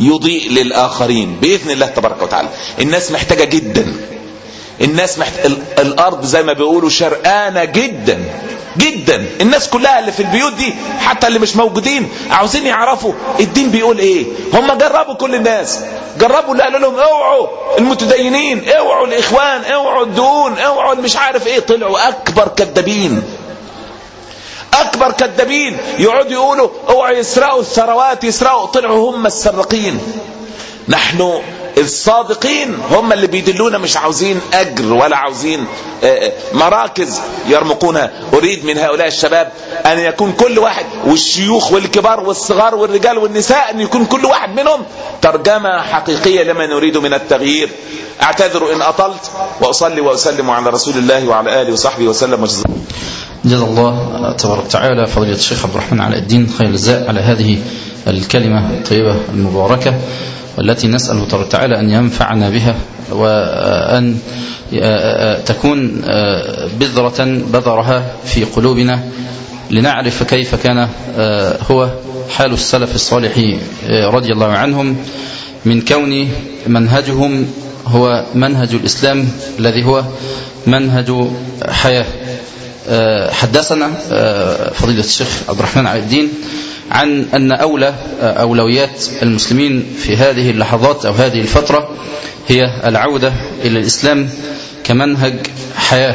يضيء للآخرين بإذن الله تبارك وتعالى. الناس محتاجة جدا، الناس الأرض زي ما بيقولوا شرقانة جدا جدا. الناس كلها اللي في البيوت دي حتى اللي مش موجودين عاوزين يعرفوا الدين بيقول ايه. هم جربوا، كل الناس جربوا اللي قالوا لهم اوعوا المتدينين، اوعوا الإخوان، اوعوا الدهون، اوعوا مش عارف ايه، طلعوا أكبر كذابين، أكبر كذابين. يقعدوا يقولوا اوعوا يسرقوا الثروات، يسرقوا، طلعوا هم السرقين. نحن الصادقين هم اللي بيدلونا، مش عاوزين أجر ولا عاوزين مراكز يرمقونها. أريد من هؤلاء الشباب أن يكون كل واحد، والشيوخ والكبار والصغار والرجال والنساء، أن يكون كل واحد منهم ترجمة حقيقية لما نريد من التغيير. أعتذر إن أطلت، وأصلي وأسلم على رسول الله وعلى آله وصحبه وسلم. جزا الله تبارك وتعالى فضيلة الشيخ عبد الرحمن علاء الدين خير الجزاء على هذه الكلمة الطيبة المباركة، والتي نسأل تبارك وتعالى أن ينفعنا بها، وأن تكون بذرها في قلوبنا لنعرف كيف كان هو حال السلف الصالح رضي الله عنهم، من كون منهجهم هو منهج الإسلام الذي هو منهج حياة. حدثنا فضيلة الشيخ عبد الرحمن علاء الدين عن أن أولويات المسلمين في هذه اللحظات أو هذه الفترة هي العودة إلى الإسلام كمنهج حياة،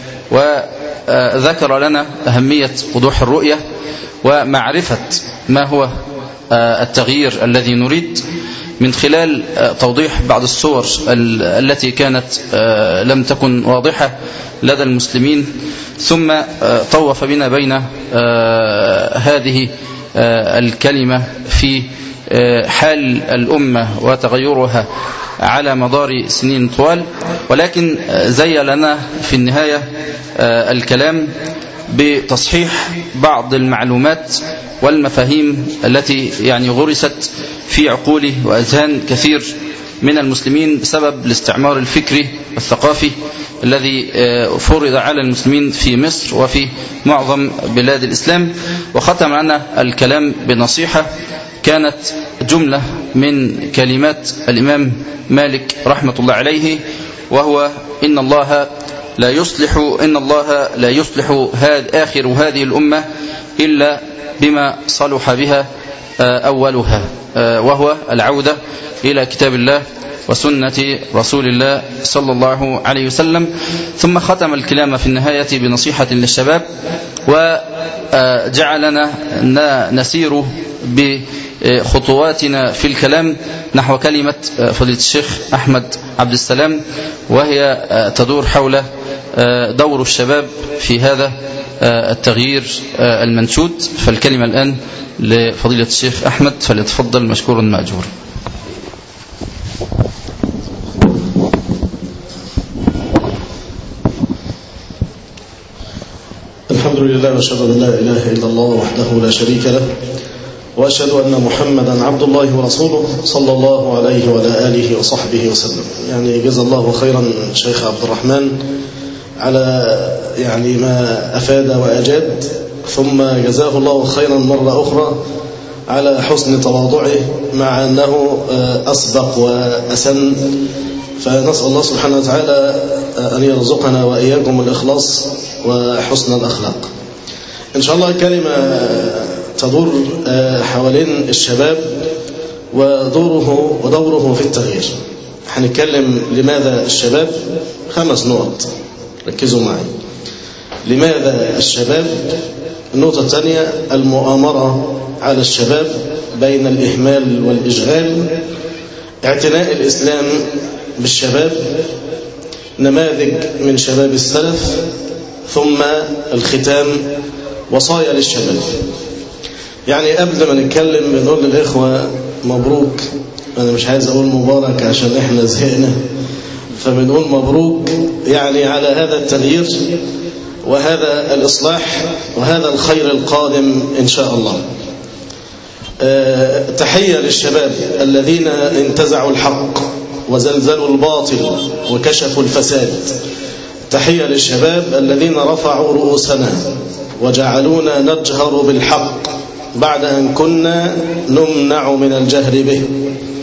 وذكر لنا أهمية وضوح الرؤية ومعرفة ما هو التغيير الذي نريد، من خلال توضيح بعض الصور التي كانت لم تكن واضحة لدى المسلمين، ثم طوف بنا بين هذه الكلمة في حال الأمة وتغيرها على مدار سنين طوال. ولكن زي لنا في النهاية الكلام بتصحيح بعض المعلومات والمفاهيم التي يعني غرست في عقول وأذهان كثير من المسلمين بسبب الاستعمار الفكري والثقافي الذي فرض على المسلمين في مصر وفي معظم بلاد الإسلام. وختم لنا الكلام بنصيحة كانت جملة من كلمات الإمام مالك رحمة الله عليه، وهو إن الله لا يصلح آخر هذه الأمة إلا بما صلح بها أولها، وهو العودة إلى كتاب الله وسنة رسول الله صلى الله عليه وسلم. ثم ختم الكلام في النهاية بنصيحة للشباب، وجعلنا نسير بخطواتنا في الكلام نحو كلمة فضيلة الشيخ أحمد عبد السلام، وهي تدور حول دور الشباب في هذا التغيير المنشود. فالكلمة الآن لفضيلة الشيخ أحمد، فليتفضل مشكورا مأجورا. الحمد لله، وأشهد أن لا إله إلا الله وحده لا شريك له، وأشهد أن محمدا عبد الله ورسوله صلى الله عليه وعلى آله وصحبه وسلم. يعني جزا الله خيرا شيخ عبد الرحمن على يعني ما أفاد وأجاد، ثم جزاه الله خيرا مرة أخرى على حسن تواضعه مع أنه أسبق وأسن. فنسأل الله سبحانه وتعالى أن يرزقنا وإياكم الإخلاص وحسن الأخلاق. إن شاء الله كلمة تدور حوالين الشباب ودوره في التغيير. هنتكلم لماذا الشباب، 5 نقط ركزوا معي. لماذا الشباب؟ النقطة الثانية المؤامرة على الشباب بين الإهمال والإشغال، اعتناء الإسلام بالشباب، نماذج من شباب السلف، ثم الختام وصايا للشباب. يعني قبل ما نتكلم بنقول للإخوة مبروك، أنا مش عايز أقول مبارك عشان إحنا زهقنا، فبنقول مبروك يعني على هذا التغيير وهذا الإصلاح وهذا الخير القادم إن شاء الله. تحية للشباب الذين انتزعوا الحق وزلزلوا الباطل وكشفوا الفساد. تحية للشباب الذين رفعوا رؤوسنا وجعلونا نجهر بالحق بعد أن كنا نمنع من الجهر به.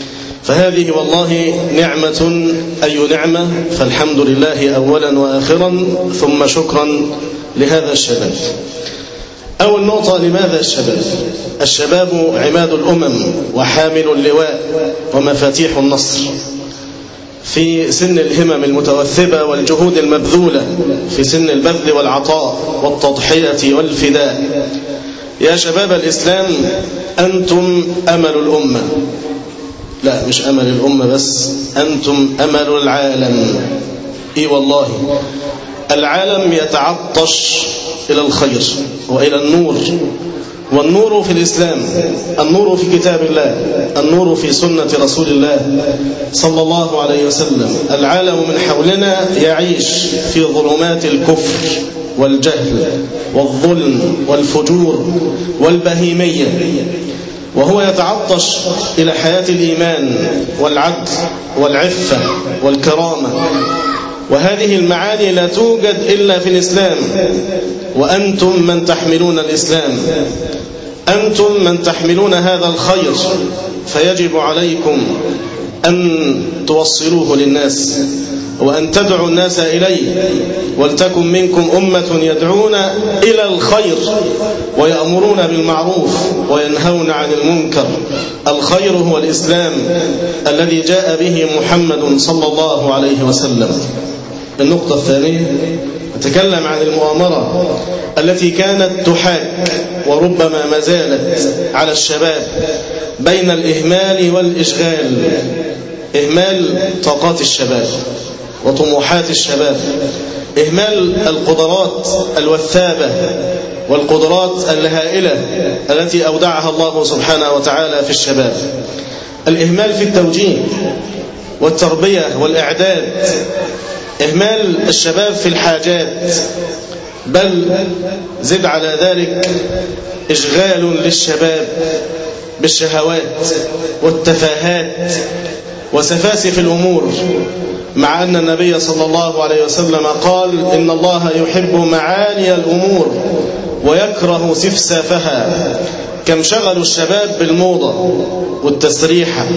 فهذه والله نعمة، أي نعمة، فالحمد لله أولا وآخرا، ثم شكرا لهذا الشباب. أول نقطة: لماذا الشباب؟ الشباب عماد الأمم وحامل اللواء ومفاتيح النصر، في سن الهمم المتوثبة والجهود المبذولة، في سن البذل والعطاء والتضحية والفداء. يا شباب الإسلام، أنتم أمل الأمة. لا، مش أمل الأمة بس، أنتم أمل العالم. إي والله، العالم يتعطش إلى الخير وإلى النور، والنور في الإسلام، النور في كتاب الله، النور في سنة رسول الله صلى الله عليه وسلم. العالم من حولنا يعيش في ظلمات الكفر والجهل والظلم والفجور والبهيمية، وهو يتعطش إلى حياة الإيمان والعدل والعفة والكرامة، وهذه المعاني لا توجد إلا في الإسلام. وأنتم من تحملون الإسلام، أنتم من تحملون هذا الخير، فيجب عليكم أن توصلوه للناس وأن تدعوا الناس إليه. ولتكن منكم أمة يدعون إلى الخير ويأمرون بالمعروف وينهون عن المنكر. الخير هو الإسلام الذي جاء به محمد صلى الله عليه وسلم. النقطة الثانية: نتكلم عن المؤامرة التي كانت تحاك وربما ما زالت على الشباب بين الإهمال والإشغال. إهمال طاقات الشباب وطموحات الشباب، إهمال القدرات الوثابة والقدرات الهائلة التي أودعها الله سبحانه وتعالى في الشباب. الإهمال في التوجيه والتربية والإعداد، إهمال الشباب في الحاجات، بل زد على ذلك إشغال للشباب بالشهوات والتفاهات وسفاسف الأمور، مع أن النبي صلى الله عليه وسلم قال: إن الله يحب معالي الأمور ويكره سفسافها. كم شغلوا الشباب بالموضة والتسريحة،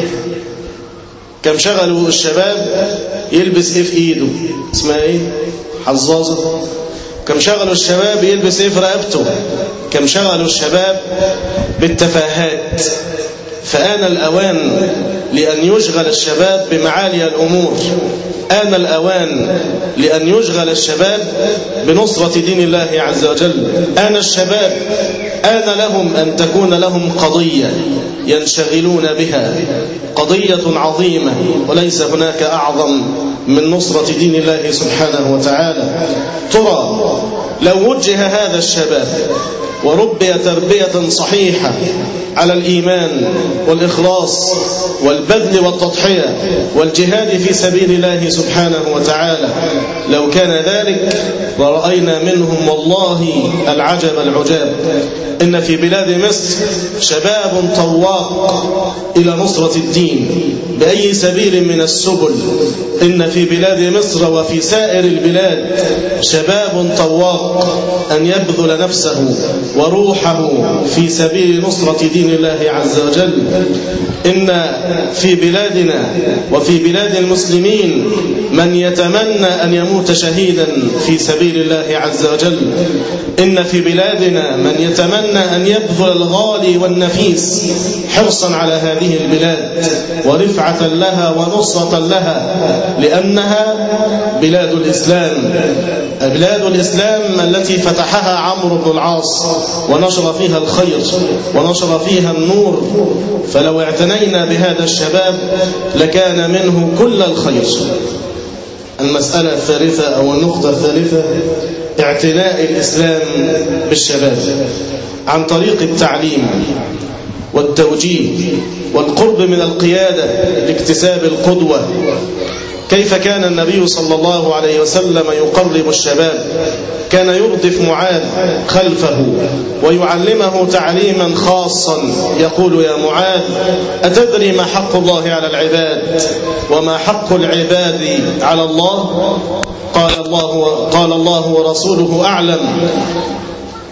كم شغلوا الشباب يلبس إيه في إيده، اسمها إيه، حظاظة. كم شغلوا الشباب يلبس إيه في رقبته، كم شغلوا الشباب بالتفاهات. فآن الأوان لأن يشغل الشباب بمعالي الأمور، آن الأوان لأن يشغل الشباب بنصرة دين الله عز وجل. آن الشباب، آن لهم أن تكون لهم قضية ينشغلون بها، قضية عظيمة، وليس هناك أعظم من نصرة دين الله سبحانه وتعالى. ترى لو وجه هذا الشباب وربي تربية صحيحة على الإيمان والإخلاص والبذل والتضحية والجهاد في سبيل الله سبحانه وتعالى، لو كان ذلك ورأينا منهم والله العجب العجاب. إن في بلاد مصر شباب طواق إلى نصرة الدين بأي سبيل من السبل. إن في بلاد مصر وفي سائر البلاد شباب طواق أن يبذل نفسه وروحه في سبيل نصرة دين الله عز وجل. إن في بلادنا وفي بلاد المسلمين من يتمنى أن يموت شهيدا في سبيل الله عز وجل. إن في بلادنا من يتمنى أن يبذل الغالي والنفيس حرصا على هذه البلاد ورفعة لها ونصرة لها، لأنها بلاد الإسلام، بلاد الإسلام التي فتحها عمرو بن العاص ونشر فيها الخير ونشر فيها النور. فلو اعتنينا بهذا الشباب لكان منه كل الخير. المسألة الثالثة أو النقطة الثالثة: اعتناء الإسلام بالشباب عن طريق التعليم والتوجيه والقرب من القيادة لاكتساب القدوة. كيف كان النبي صلى الله عليه وسلم يقرب الشباب؟ كان يردف معاذ خلفه ويعلمه تعليما خاصا، يقول: يا معاذ، أتدري ما حق الله على العباد وما حق العباد على الله؟ قال الله ورسوله أعلم.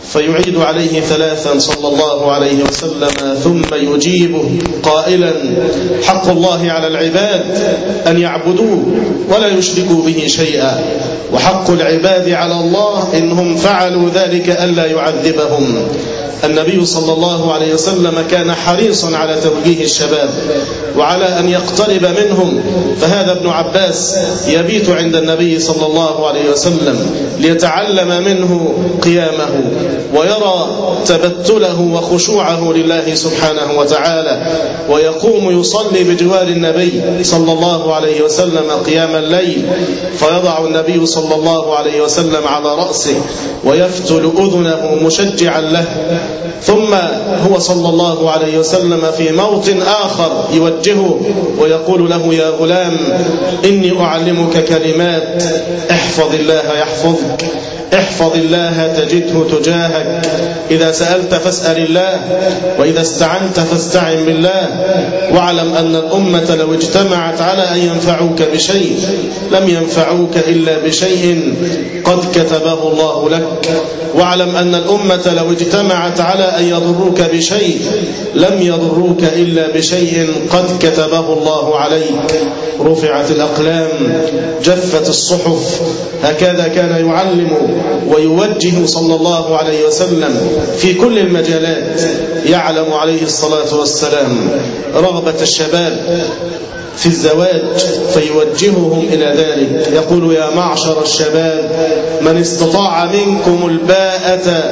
فيعيد عليه 3 صلى الله عليه وسلم ثم يجيبه قائلا: حق الله على العباد أن يعبدوه ولا يشركوا به شيئا، وحق العباد على الله إنهم فعلوا ذلك ألا يعذبهم. النبي صلى الله عليه وسلم كان حريصا على توجيه الشباب وعلى أن يقترب منهم، فهذا ابن عباس يبيت عند النبي صلى الله عليه وسلم ليتعلم منه قيامه ويرى تبتله وخشوعه لله سبحانه وتعالى، ويقوم يصلي بجوار النبي صلى الله عليه وسلم قيام الليل، فيضع النبي صلى الله عليه وسلم على رأسه ويفتل أذنه مشجعا له، ثم هو صلى الله عليه وسلم في موطن آخر يوجهه ويقول له: يا غلام إني أعلمك كلمات، احفظ الله يحفظك، احفظ الله تجده تجاهك، إذا سألت فاسأل الله، وإذا استعنت فاستعن بالله، واعلم أن الأمة لو اجتمعت على أن ينفعوك بشيء لم ينفعوك إلا بشيء قد كتبه الله لك، واعلم أن الأمة لو اجتمعت على أن يضروك بشيء لم يضروك إلا بشيء قد كتبه الله عليك. رفعت الأقلام، جفت الصحف. هكذا كان يعلم ويوجه صلى الله عليه وسلم في كل المجالات. يعلم عليه الصلاة والسلام رغبة الشباب في الزواج فيوجههم إلى ذلك، يقول: يا معشر الشباب من استطاع منكم الباءة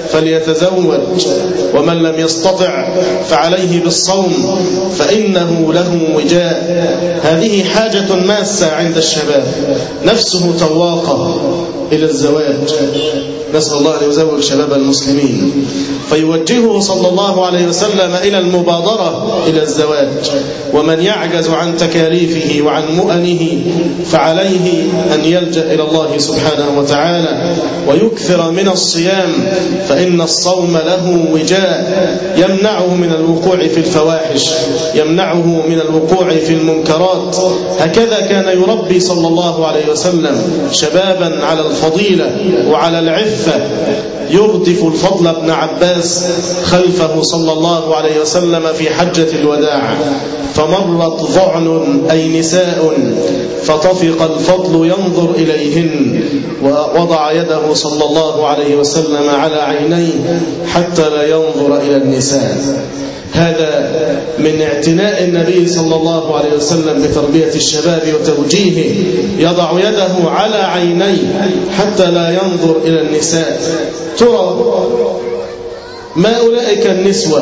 فليتزوج، ومن لم يستطع فعليه بالصوم فإنه له وجاء. هذه حاجة ماسة عند الشباب، نفسه تواقة إلى الزواج، نسأل الله أن يزوج شباب المسلمين، فيوجهه صلى الله عليه وسلم إلى المبادرة إلى الزواج. ومن يعجز عن تكاليفه وعن مؤنه فعليه أن يلجأ إلى الله سبحانه وتعالى ويكثر من الصيام، فإن الصوم له وجاء يمنعه من الوقوع في الفواحش، يمنعه من الوقوع في المنكرات. هكذا كان يربي صلى الله عليه وسلم شبابا على الفضيلة وعلى العفة. يردف الفضل بن عباس خلفه صلى الله عليه وسلم في حجة الوداع، فمرت ضعن أي نساء فطفق الفضل ينظر إليهن، ووضع يده صلى الله عليه وسلم على عينيه حتى لا ينظر إلى النساء. هذا من اعتناء النبي صلى الله عليه وسلم بتربية الشباب وتوجيهه، يضع يده على عينيه حتى لا ينظر إلى النساء. ترى ما أولئك النسوة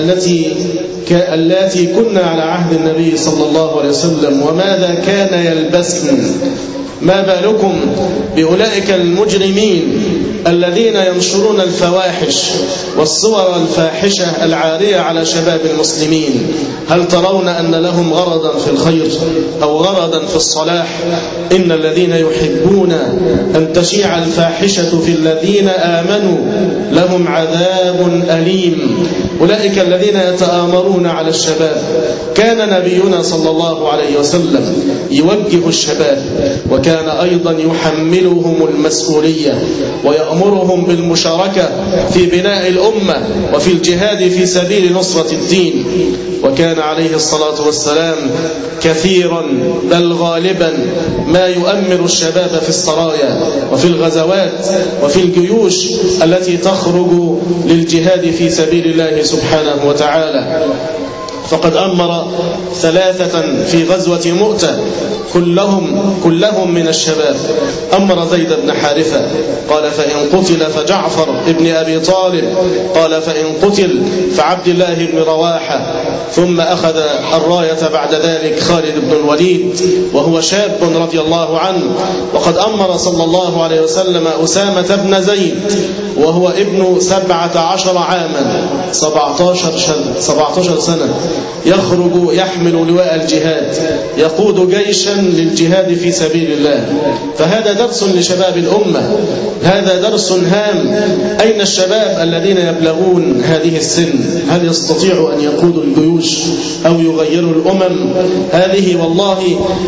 التي كنا على عهد النبي صلى الله عليه وسلم وماذا كان يلبسن؟ ما بالكم بأولئك المجرمين الذين ينشرون الفواحش والصور الفاحشة العارية على شباب المسلمين؟ هل ترون أن لهم غرضا في الخير أو غرضا في الصلاح؟ إن الذين يحبون أن تشيع الفاحشة في الذين آمنوا لهم عذاب أليم. أولئك الذين يتآمرون على الشباب. كان نبينا صلى الله عليه وسلم يوجه الشباب، وكان أيضا يحملهم المسؤولية ويأمرهم بالمشاركة في بناء الأمة وفي الجهاد في سبيل نصرة الدين. وكان عليه الصلاة والسلام كثيرا بل غالبا ما يؤمر الشباب في السرايا وفي الغزوات وفي الجيوش التي تخرج للجهاد في سبيل الله سبحانه وتعالى. فقد أمر 3 في غزوة مؤتة كلهم من الشباب. أمر زيد بن حارثة قال: فإن قتل فجعفر ابن أبي طالب، قال: فإن قتل فعبد الله بن رواحة. ثم أخذ الراية بعد ذلك خالد بن الوليد وهو شاب رضي الله عنه. وقد أمر صلى الله عليه وسلم أسامة بن زيد وهو ابن 17 عاما، 17 سنة، يخرج يحمل لواء الجهاد، يقود جيشا للجهاد في سبيل الله. فهذا درس لشباب الأمة، هذا درس هام. أين الشباب الذين يبلغون هذه السن؟ هل يستطيعوا أن يقودوا الجيوش أو يغيروا الأمم؟ هذه والله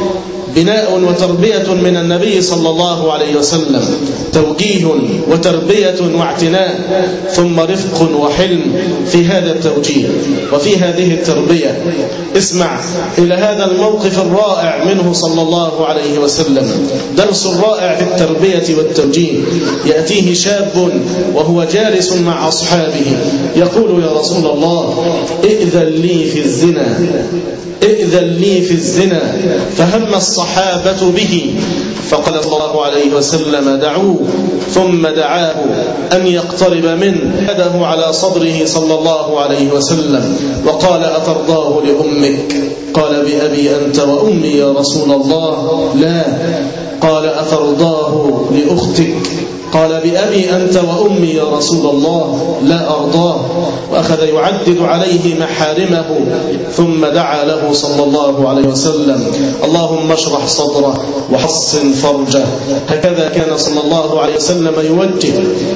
بناء وتربية من النبي صلى الله عليه وسلم، توجيه وتربية واعتناء، ثم رفق وحلم في هذا التوجيه وفي هذه التربية. اسمع إلى هذا الموقف الرائع منه صلى الله عليه وسلم، درس رائع في التربية والتوجيه. يأتيه شاب وهو جالس مع أصحابه يقول: يا رسول الله، ائذن لي في الزنا، ائذن لي في الزنا. فهم الصحابة به، فقال صلى الله عليه وسلم: دعوه. ثم دعاه أن يقترب منه، يده على صدره صلى الله عليه وسلم، وقال: أترضاه لأمك؟ قال: بأبي أنت وأمي يا رسول الله. لا. قال: أترضاه لأختك؟ قال: بأبي أنت وأمي يا رسول الله، لا أرضاه. وأخذ يعدد عليه محارمه، ثم دعا له صلى الله عليه وسلم: اللهم اشرح صدره وحصن فرجه. هكذا كان صلى الله عليه وسلم يوجه،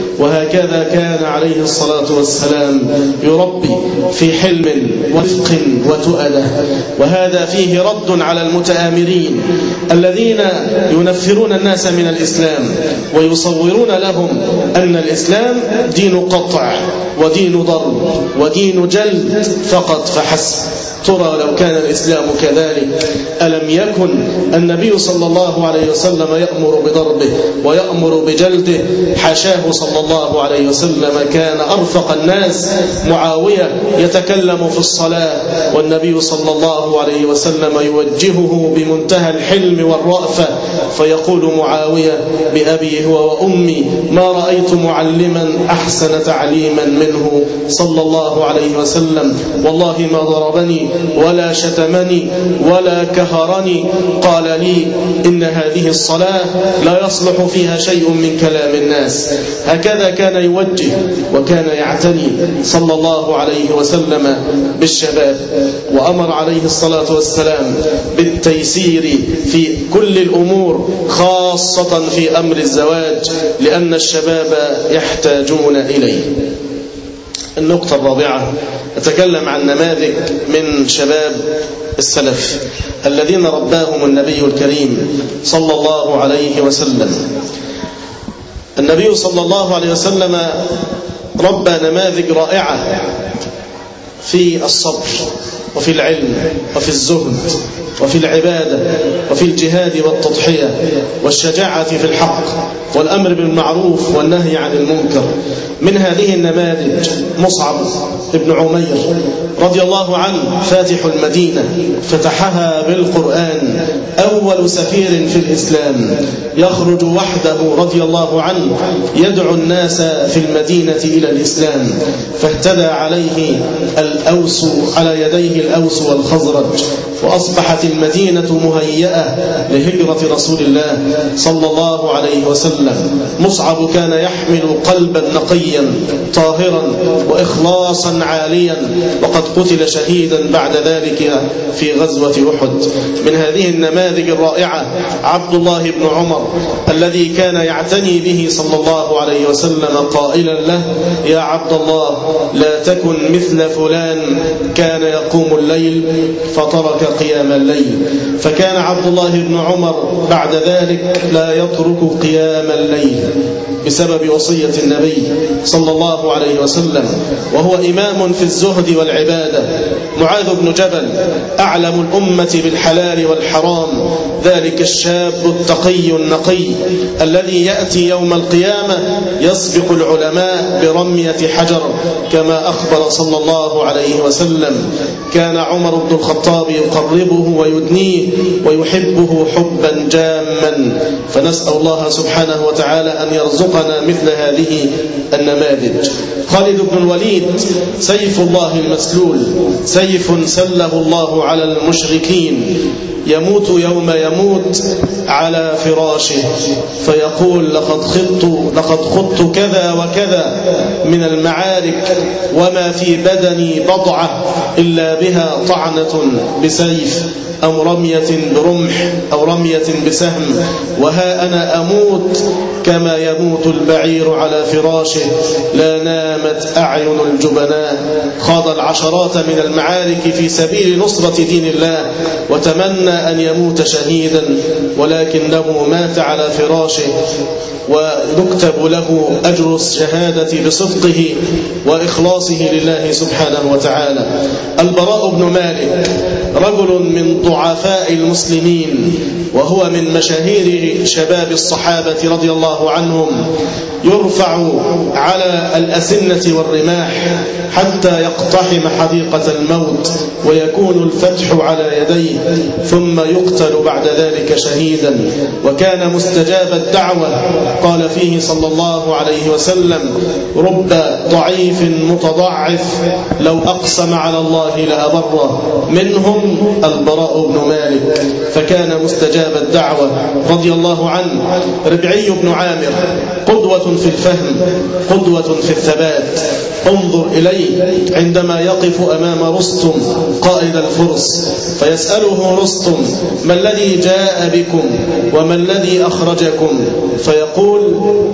وهكذا كان عليه الصلاة والسلام يربي في حلم ورفق وتؤدة. وهذا فيه رد على المتآمرين الذين ينفرون الناس من الإسلام ويصورون لهم أن الإسلام دين قطع ودين ضرب ودين جلد فقط فحسب. ترى لو كان الإسلام كذلك ألم يكن النبي صلى الله عليه وسلم يأمر بضربه ويأمر بجلده؟ حاشاه صلى الله عليه وسلم. كان أرفق الناس معاوية يتكلم في الصلاة، والنبي صلى الله عليه وسلم يوجهه بمنتهى الحلم والرأفة، فيقول معاوية: بأبي هو وأمي ما رأيت معلما أحسن تعليما منه صلى الله عليه وسلم، والله ما ضربني ولا شتمني ولا كهرني. قال لي: إن هذه الصلاة لا يصلح فيها شيء من كلام الناس. هكذا كان يوجه وكان يعتني صلى الله عليه وسلم بالشباب، وأمر عليه الصلاة والسلام بالتيسير في كل الأمور، خاصة في أمر الزواج، لأن الشباب يحتاجون إليه. النقطة الرابعة، أتكلم عن نماذج من شباب السلف الذين رباهم النبي الكريم صلى الله عليه وسلم. النبي صلى الله عليه وسلم ربى نماذج رائعة في الصبر وفي العلم وفي الزهد وفي العبادة وفي الجهاد والتضحية والشجاعة في الحق والأمر بالمعروف والنهي عن المنكر. من هذه النماذج مصعب بن عمير رضي الله عنه، فاتح المدينة، فتحها بالقرآن، أول سفير في الإسلام، يخرج وحده رضي الله عنه يدعو الناس في المدينة إلى الإسلام، فاهتدى عليه الأوس، على يديه الأوس والخزرج، وأصبحت المدينة مهيئة لهجرة رسول الله صلى الله عليه وسلم. مصعب كان يحمل قلبا نقيا طاهرا وإخلاصا عاليا، وقد قتل شهيدا بعد ذلك في غزوة أحد. من هذه النماذج الرائعة عبد الله بن عمر الذي كان يعتني به صلى الله عليه وسلم، قائلا له: يا عبد الله، لا تكن مثل فلان كان يقوم الليل فترك قيام الليل. فكان عبد الله بن عمر بعد ذلك لا يترك قيام الليل بسبب وصية النبي صلى الله عليه وسلم، وهو إمام في الزهد والعبادة. معاذ بن جبل أعلم الأمة بالحلال والحرام، ذلك الشاب التقي النقي الذي يأتي يوم القيامة يسبق العلماء برمية حجر كما أخبر صلى الله عليه وسلم. كان عمر بن الخطاب يقربه ويدنيه ويحبه حبا جاما، فنسأل الله سبحانه وتعالى أن يرزقنا مثل هذه النماذج. خالد بن الوليد سيف الله المسلول، سيف سله الله على المشركين، يموت يوم يموت على فراشه فيقول: لقد خضت كذا وكذا من المعارك، وما في بدني بضعة إلا بها طعنة بسيف أو رمية برمح أو رمية بسهم، وها أنا أموت كما يموت البعير على فراشه، لا نامت أعين الجبناء. خاض العشرات من المعارك في سبيل نصرة دين الله، وتمنى أن يموت شهيدا، ولكنه مات على فراشه، ويكتب له أجر الشهادة بصدقه وإخلاصه لله سبحانه وتعالى. البراء بن مالك رجل من ضعفاء المسلمين، وهو من مشاهير شباب الصحابة رضي الله عنهم، يرفع على الأسنة والرماح حتى يقتحم حديقة الموت، ويكون الفتح على يديه، ثم يقتل بعد ذلك شهيدا. وكان مستجاب الدعوة، قال فيه صلى الله عليه وسلم: رب ضعيف متضعف لو أقسم على الله لأبره، منهم البراء بن مالك، فكان مستجاب الدعوة رضي الله عنه. ربعي بن عامر قدوة في الفهم، قدوة في الثبات. انظر إليه عندما يقف أمام رستم قائد الفرس، فيسأله رستم: ما الذي جاء بكم وما الذي أخرجكم؟ فيقول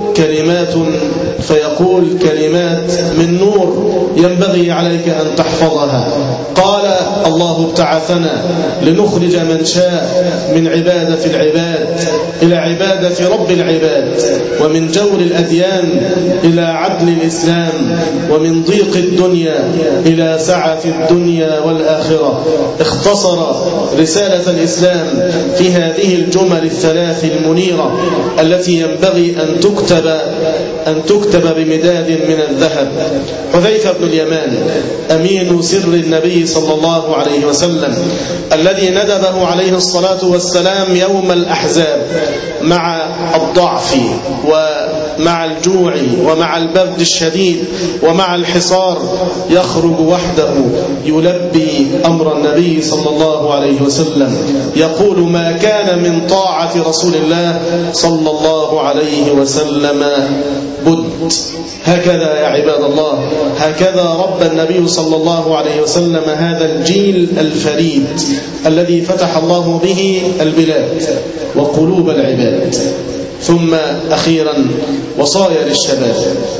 كلمات من نور ينبغي عليك أن تحفظها. قال: الله ابتعثنا لنخرج من شاء من عبادة العباد إلى عبادة رب العباد، ومن جور الأديان إلى عدل الإسلام، ومن ضيق الدنيا إلى سعة الدنيا والآخرة. اختصر رسالة الإسلام في هذه الجمل الثلاث المنيرة التي ينبغي أن تكتب بمداد من الذهب. حذيفة بن اليمان أمين سر النبي صلى الله عليه وسلم، الذي ندبه عليه الصلاة والسلام يوم الأحزاب مع الضعف ومع الجوع ومع البرد الشديد ومع الحصار، يخرج وحده يلبي أمر النبي صلى الله عليه وسلم، يقول: ما كان من طاعة رسول الله صلى الله عليه وسلم بد. هكذا يا عباد الله، هكذا رب النبي صلى الله عليه وسلم هذا الجيل الفريد الذي فتح الله به البلاد وقلوب العباد. ثم أخيرا وصايا للشباب: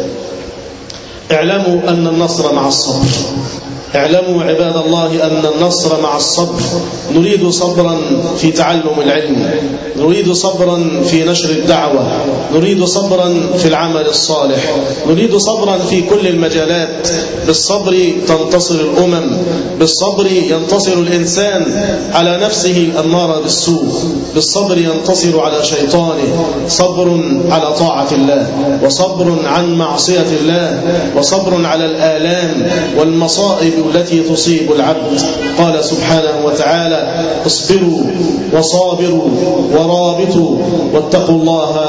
اعلموا أن النصر مع الصبر. اعلموا عباد الله أن النصر مع الصبر. نريد صبرا في تعلم العلم، نريد صبرا في نشر الدعوة، نريد صبرا في العمل الصالح، نريد صبرا في كل المجالات. بالصبر تنتصر الأمم، بالصبر ينتصر الإنسان على نفسه الأمارة بالسوء، بالصبر ينتصر على شيطانه. صبر على طاعة الله، وصبر عن معصية الله، وصبر على الآلام والمصائب التي تصيب العبد. قال سبحانه وتعالى: اصبروا وصابروا ورابطوا واتقوا الله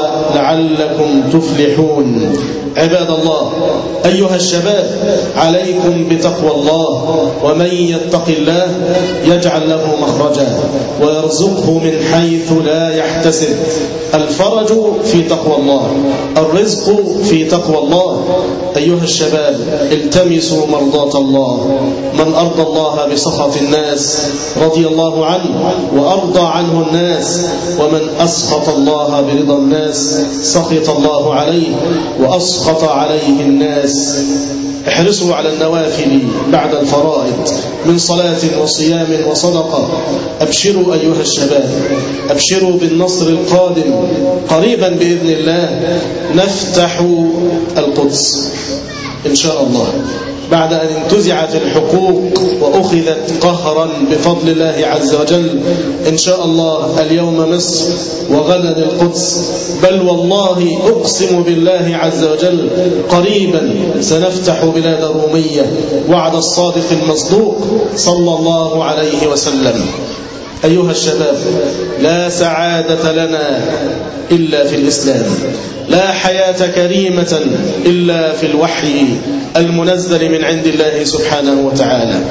لعلكم تفلحون. عباد الله، أيها الشباب، عليكم بتقوى الله، ومن يتق الله يجعل له مخرجا ويرزقه من حيث لا يحتسب. الفرج في تقوى الله، الرزق في تقوى الله. أيها الشباب، التمسوا مرضاة الله. من أرضى الله بسخط الناس رضي الله عنه وأرضى عنه الناس، ومن أسخط الله برضا الناس سخط الله عليه وأسخط عليه الناس. احرصوا على النوافل بعد الفرائض من صلاة وصيام وصدقة. أبشروا أيها الشباب، أبشروا بالنصر القادم قريبا بإذن الله. نفتح القدس إن شاء الله بعد أن انتزعت الحقوق وأخذت قهرا بفضل الله عز وجل. إن شاء الله اليوم مصر وغدا القدس، بل والله أقسم بالله عز وجل قريبا سنفتح بلاد رومية، وعد الصادق المصدوق صلى الله عليه وسلم. أيها الشباب، لا سعادة لنا إلا في الإسلام، لا حياة كريمة إلا في الوحي المنزل من عند الله سبحانه وتعالى.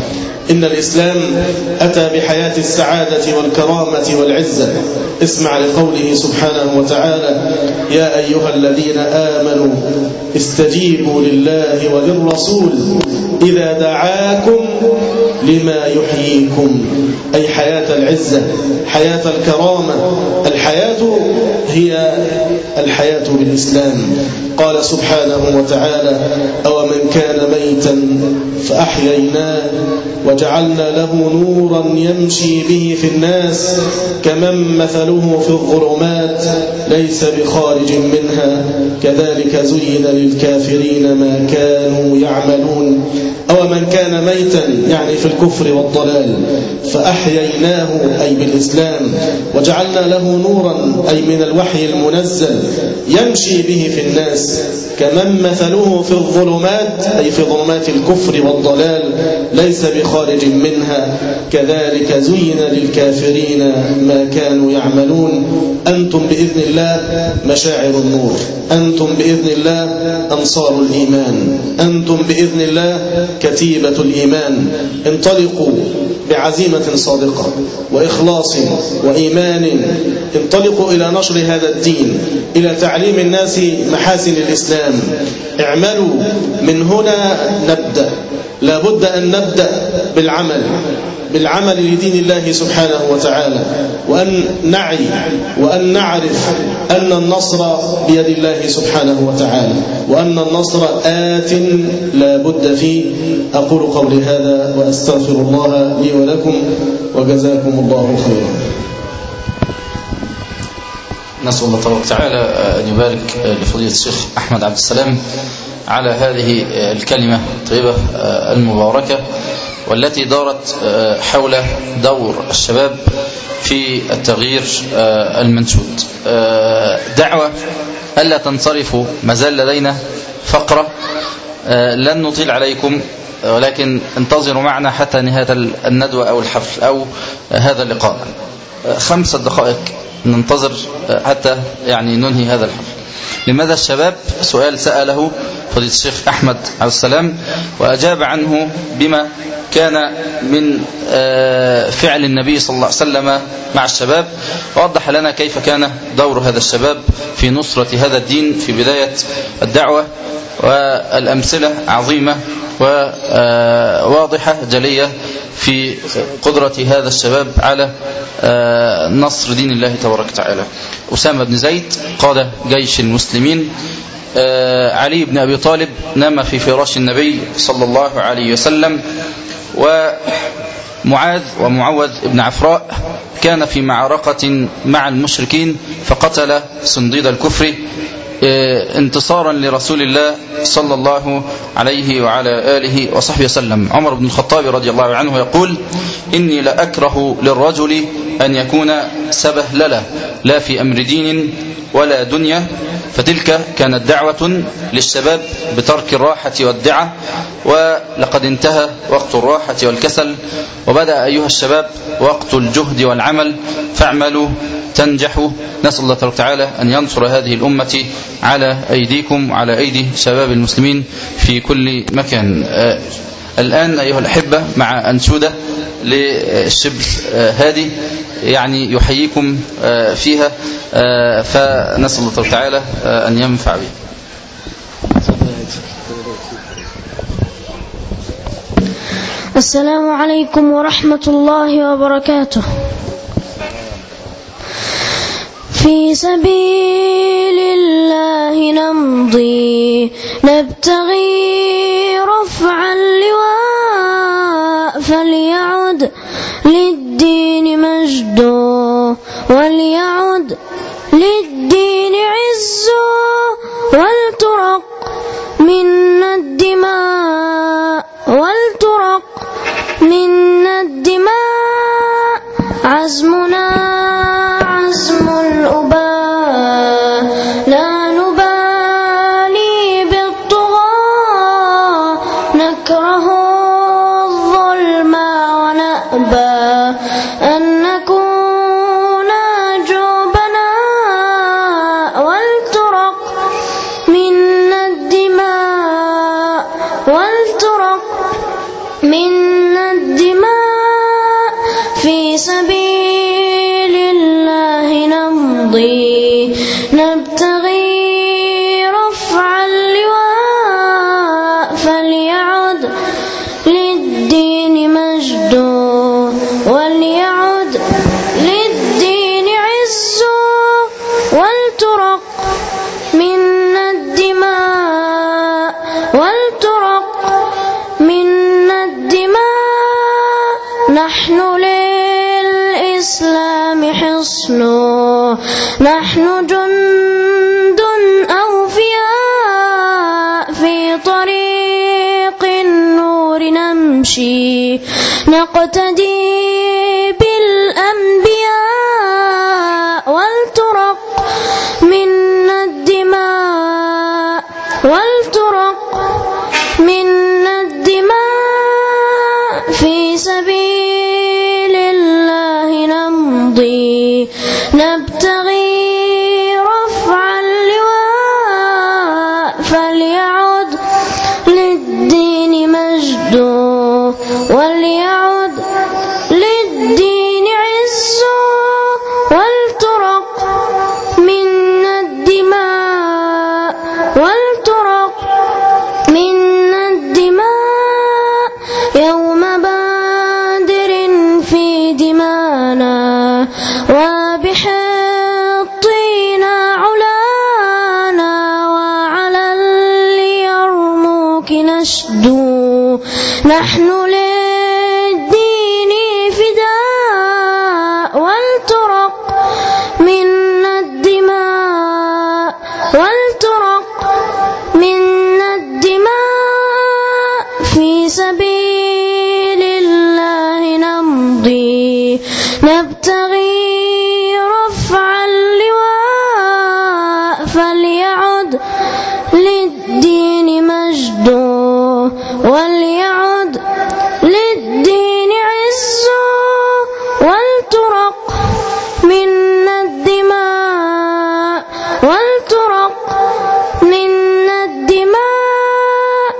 إن الإسلام أتى بحياة السعادة والكرامة والعزة. اسمع لقوله سبحانه وتعالى: يا أيها الذين آمنوا استجيبوا لله وللرسول إذا دعاكم لما يحييكم، أي حياة العزة، حياة الكرامة. الحياة هي الحياة بالإسلام. قال سبحانه وتعالى: أومن كان ميتا فأحييناه وجعلنا له نورا يمشي به في الناس كمن مثله في الظلمات ليس بخارج منها كذلك زين للكافرين ما كانوا يعملون. أومن كان ميتا يعني في الكفر والضلال فأحييناه أي بالإسلام، وجعلنا له نورا أي من الوحي المنزل يمشي به في الناس كمن مثله في الظلمات أي في ظلمات الكفر والضلال ليس بخارج منها كذلك زين للكافرين ما كانوا يعملون. أنتم بإذن الله مشاعر النور، أنتم بإذن الله أنصار الإيمان، أنتم بإذن الله كتيبة الإيمان. انطلقوا بعزيمة صادقة وإخلاص وإيمان، انطلقوا إلى نشر هذا الدين، إلى تعليم الناس محاسن الإسلام. اعملوا، من هنا نبدأ. لا بد أن نبدأ بالعمل لدين الله سبحانه وتعالى، وأن نعي وأن نعرف أن النصر بيد الله سبحانه وتعالى، وأن النصر آت لا بد فيه. أقول قولي هذا وأستغفر الله لي ولكم، وجزاكم الله خيرا. نسأل الله تبارك وتعالى أن يبارك لفضيلة الشيخ أحمد عبد السلام على هذه الكلمة الطيبة المباركة، والتي دارت حول دور الشباب في التغيير المنشود. دعوة ألا تنصرفوا، ما زال لدينا فقرة لن نطيل عليكم، ولكن انتظروا معنا حتى نهاية الندوة أو الحفل أو هذا اللقاء. 5 دقائق ننتظر حتى ننهي هذا الحفل. لماذا الشباب؟ سؤال سأله فضيلة الشيخ أحمد عبد السلام وأجاب عنه بما كان من فعل النبي صلى الله عليه وسلم مع الشباب، ووضح لنا كيف كان دور هذا الشباب في نصرة هذا الدين في بداية الدعوة، والأمثلة عظيمة وواضحة جلية في قدرة هذا الشباب على نصر دين الله تبارك وتعالى. أسامة بن زيد قاد جيش المسلمين، علي بن أبي طالب نام في فراش النبي صلى الله عليه وسلم، ومعاذ ومعوذ بن عفراء كان في معركة مع المشركين فقتل صنديد الكفر انتصارا لرسول الله صلى الله عليه وعلى آله وصحبه وسلم. عمر بن الخطاب رضي الله عنه يقول: إني لأكره للرجل أن يكون سبهللة لا في أمر دين ولا دنيا. فتلك كانت دعوة للشباب بترك الراحة والدعة، ولقد انتهى وقت الراحة والكسل، وبدأ أيها الشباب وقت الجهد والعمل، فاعملوا تنجحوا. نسأل الله تبارك وتعالى أن ينصر هذه الأمة على أيديكم وعلى أيدي شباب المسلمين في كل مكان. الآن أيها الأحبة مع أنشودة للشبل هادي يحييكم فيها، فنسأل الله تبارك وتعالى أن ينفع به. السلام عليكم ورحمة الله وبركاته. في سبيل الله نمضي نبتغي رفع اللواء، فليعد للدين مجد وليعد للدين عز، ولترق منا الدماء ولترق منا الدماء. عزمنا عزم الأباء، لا نبالي بالطغاة، نكره الظلم ونأبى أن نكون جبناء. ولترق منا الدماء ولترق منا الدماء في سبيل الله نمضي نبتغي رفع اللواء فليعد للدين مجده وليعد للدين عزه ولترق منا الدماء منا الدماء نحن للإسلام حصنه نحن جند أوفياء في طريق النور نمشي نقتدي بالأنبياء ولترق منا الدماء منا الدماء في سبيل الله نمضي نبتغي رفع اللواء فليعد للدين مجده وليعد للدين عزه ولترق منا الدماء منا الدماء يوم بادر في دمانا وبحطينا علانا وعلى اليرموك نشدو نحن للدين فداء ولترق منا الدماء منا الدماء في سبيل الله نمضي نبتغي رفع اللواء فليعد للدين مجده وليعد للدين عزه ولترق منا الدماء منا الدماء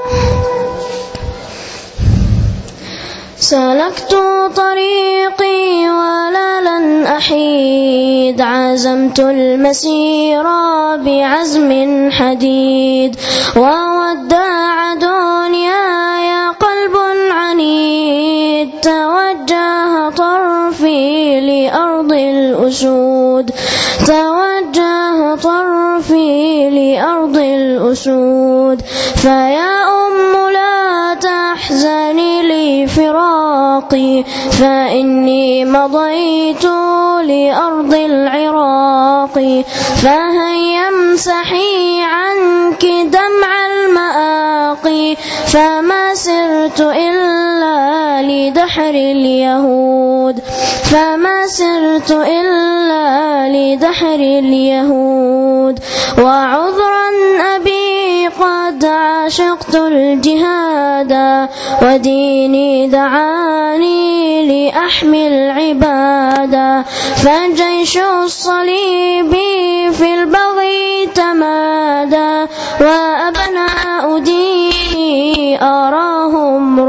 سلكت طريقي ولا لن أحيد عزمت المسير بعزم حديد ووداع دنياي قلب عنيد توجه طرفي لأرض الأسود فيا لا تحزني لفراقي فإني مضيت لأرض العراق فهيا امسحي عنك دمع المآقي فما سرت إلا لدحر اليهود وعذرا أبي قد عشقت الجهاد وديني دعاني لأحمي العبادة فجيش الصليب في البغي تمادى وأبناء ديني أراهم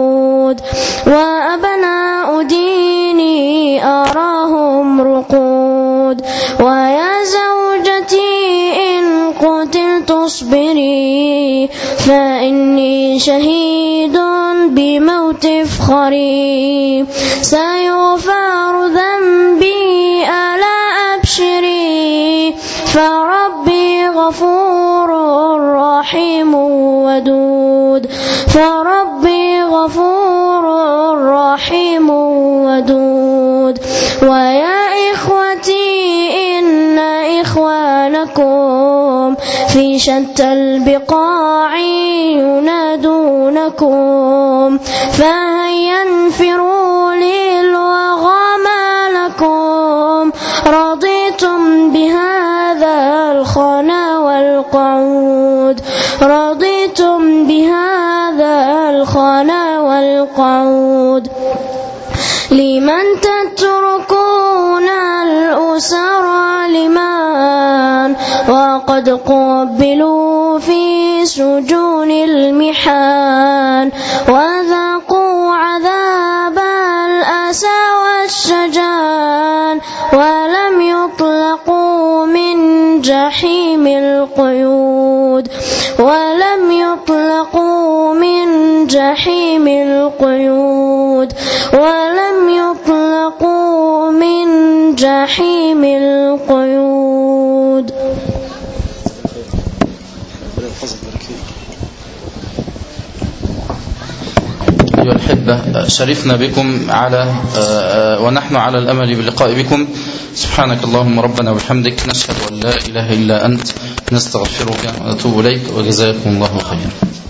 رقود ويا زوجتي إن قتلت اصبري فإني شهيد بموت افخري سيغفر ذنبي ألا أبشري فربي غفور رحيم ودود ويا إخوتي إن إخوانكم في شتى البقاع ينادونكم فهيا انفروا للوغى ما لكم رضيتم بهذا الخنا والقعود لمن تتركون الأسرى لمن وقد قبلوا في سجون المحان وذاقوا ولم يطلقوا من جحيم القيود ولم يطلقوا من جحيم القيود. أيها الأحبة، شرفنا بكم ونحن على الأمل باللقاء بكم. سبحانك اللهم ربنا وبحمدك، نشهد أن لا إله إلا أنت، نستغفرك ونتوب إليك، وجزاكم الله خيرا.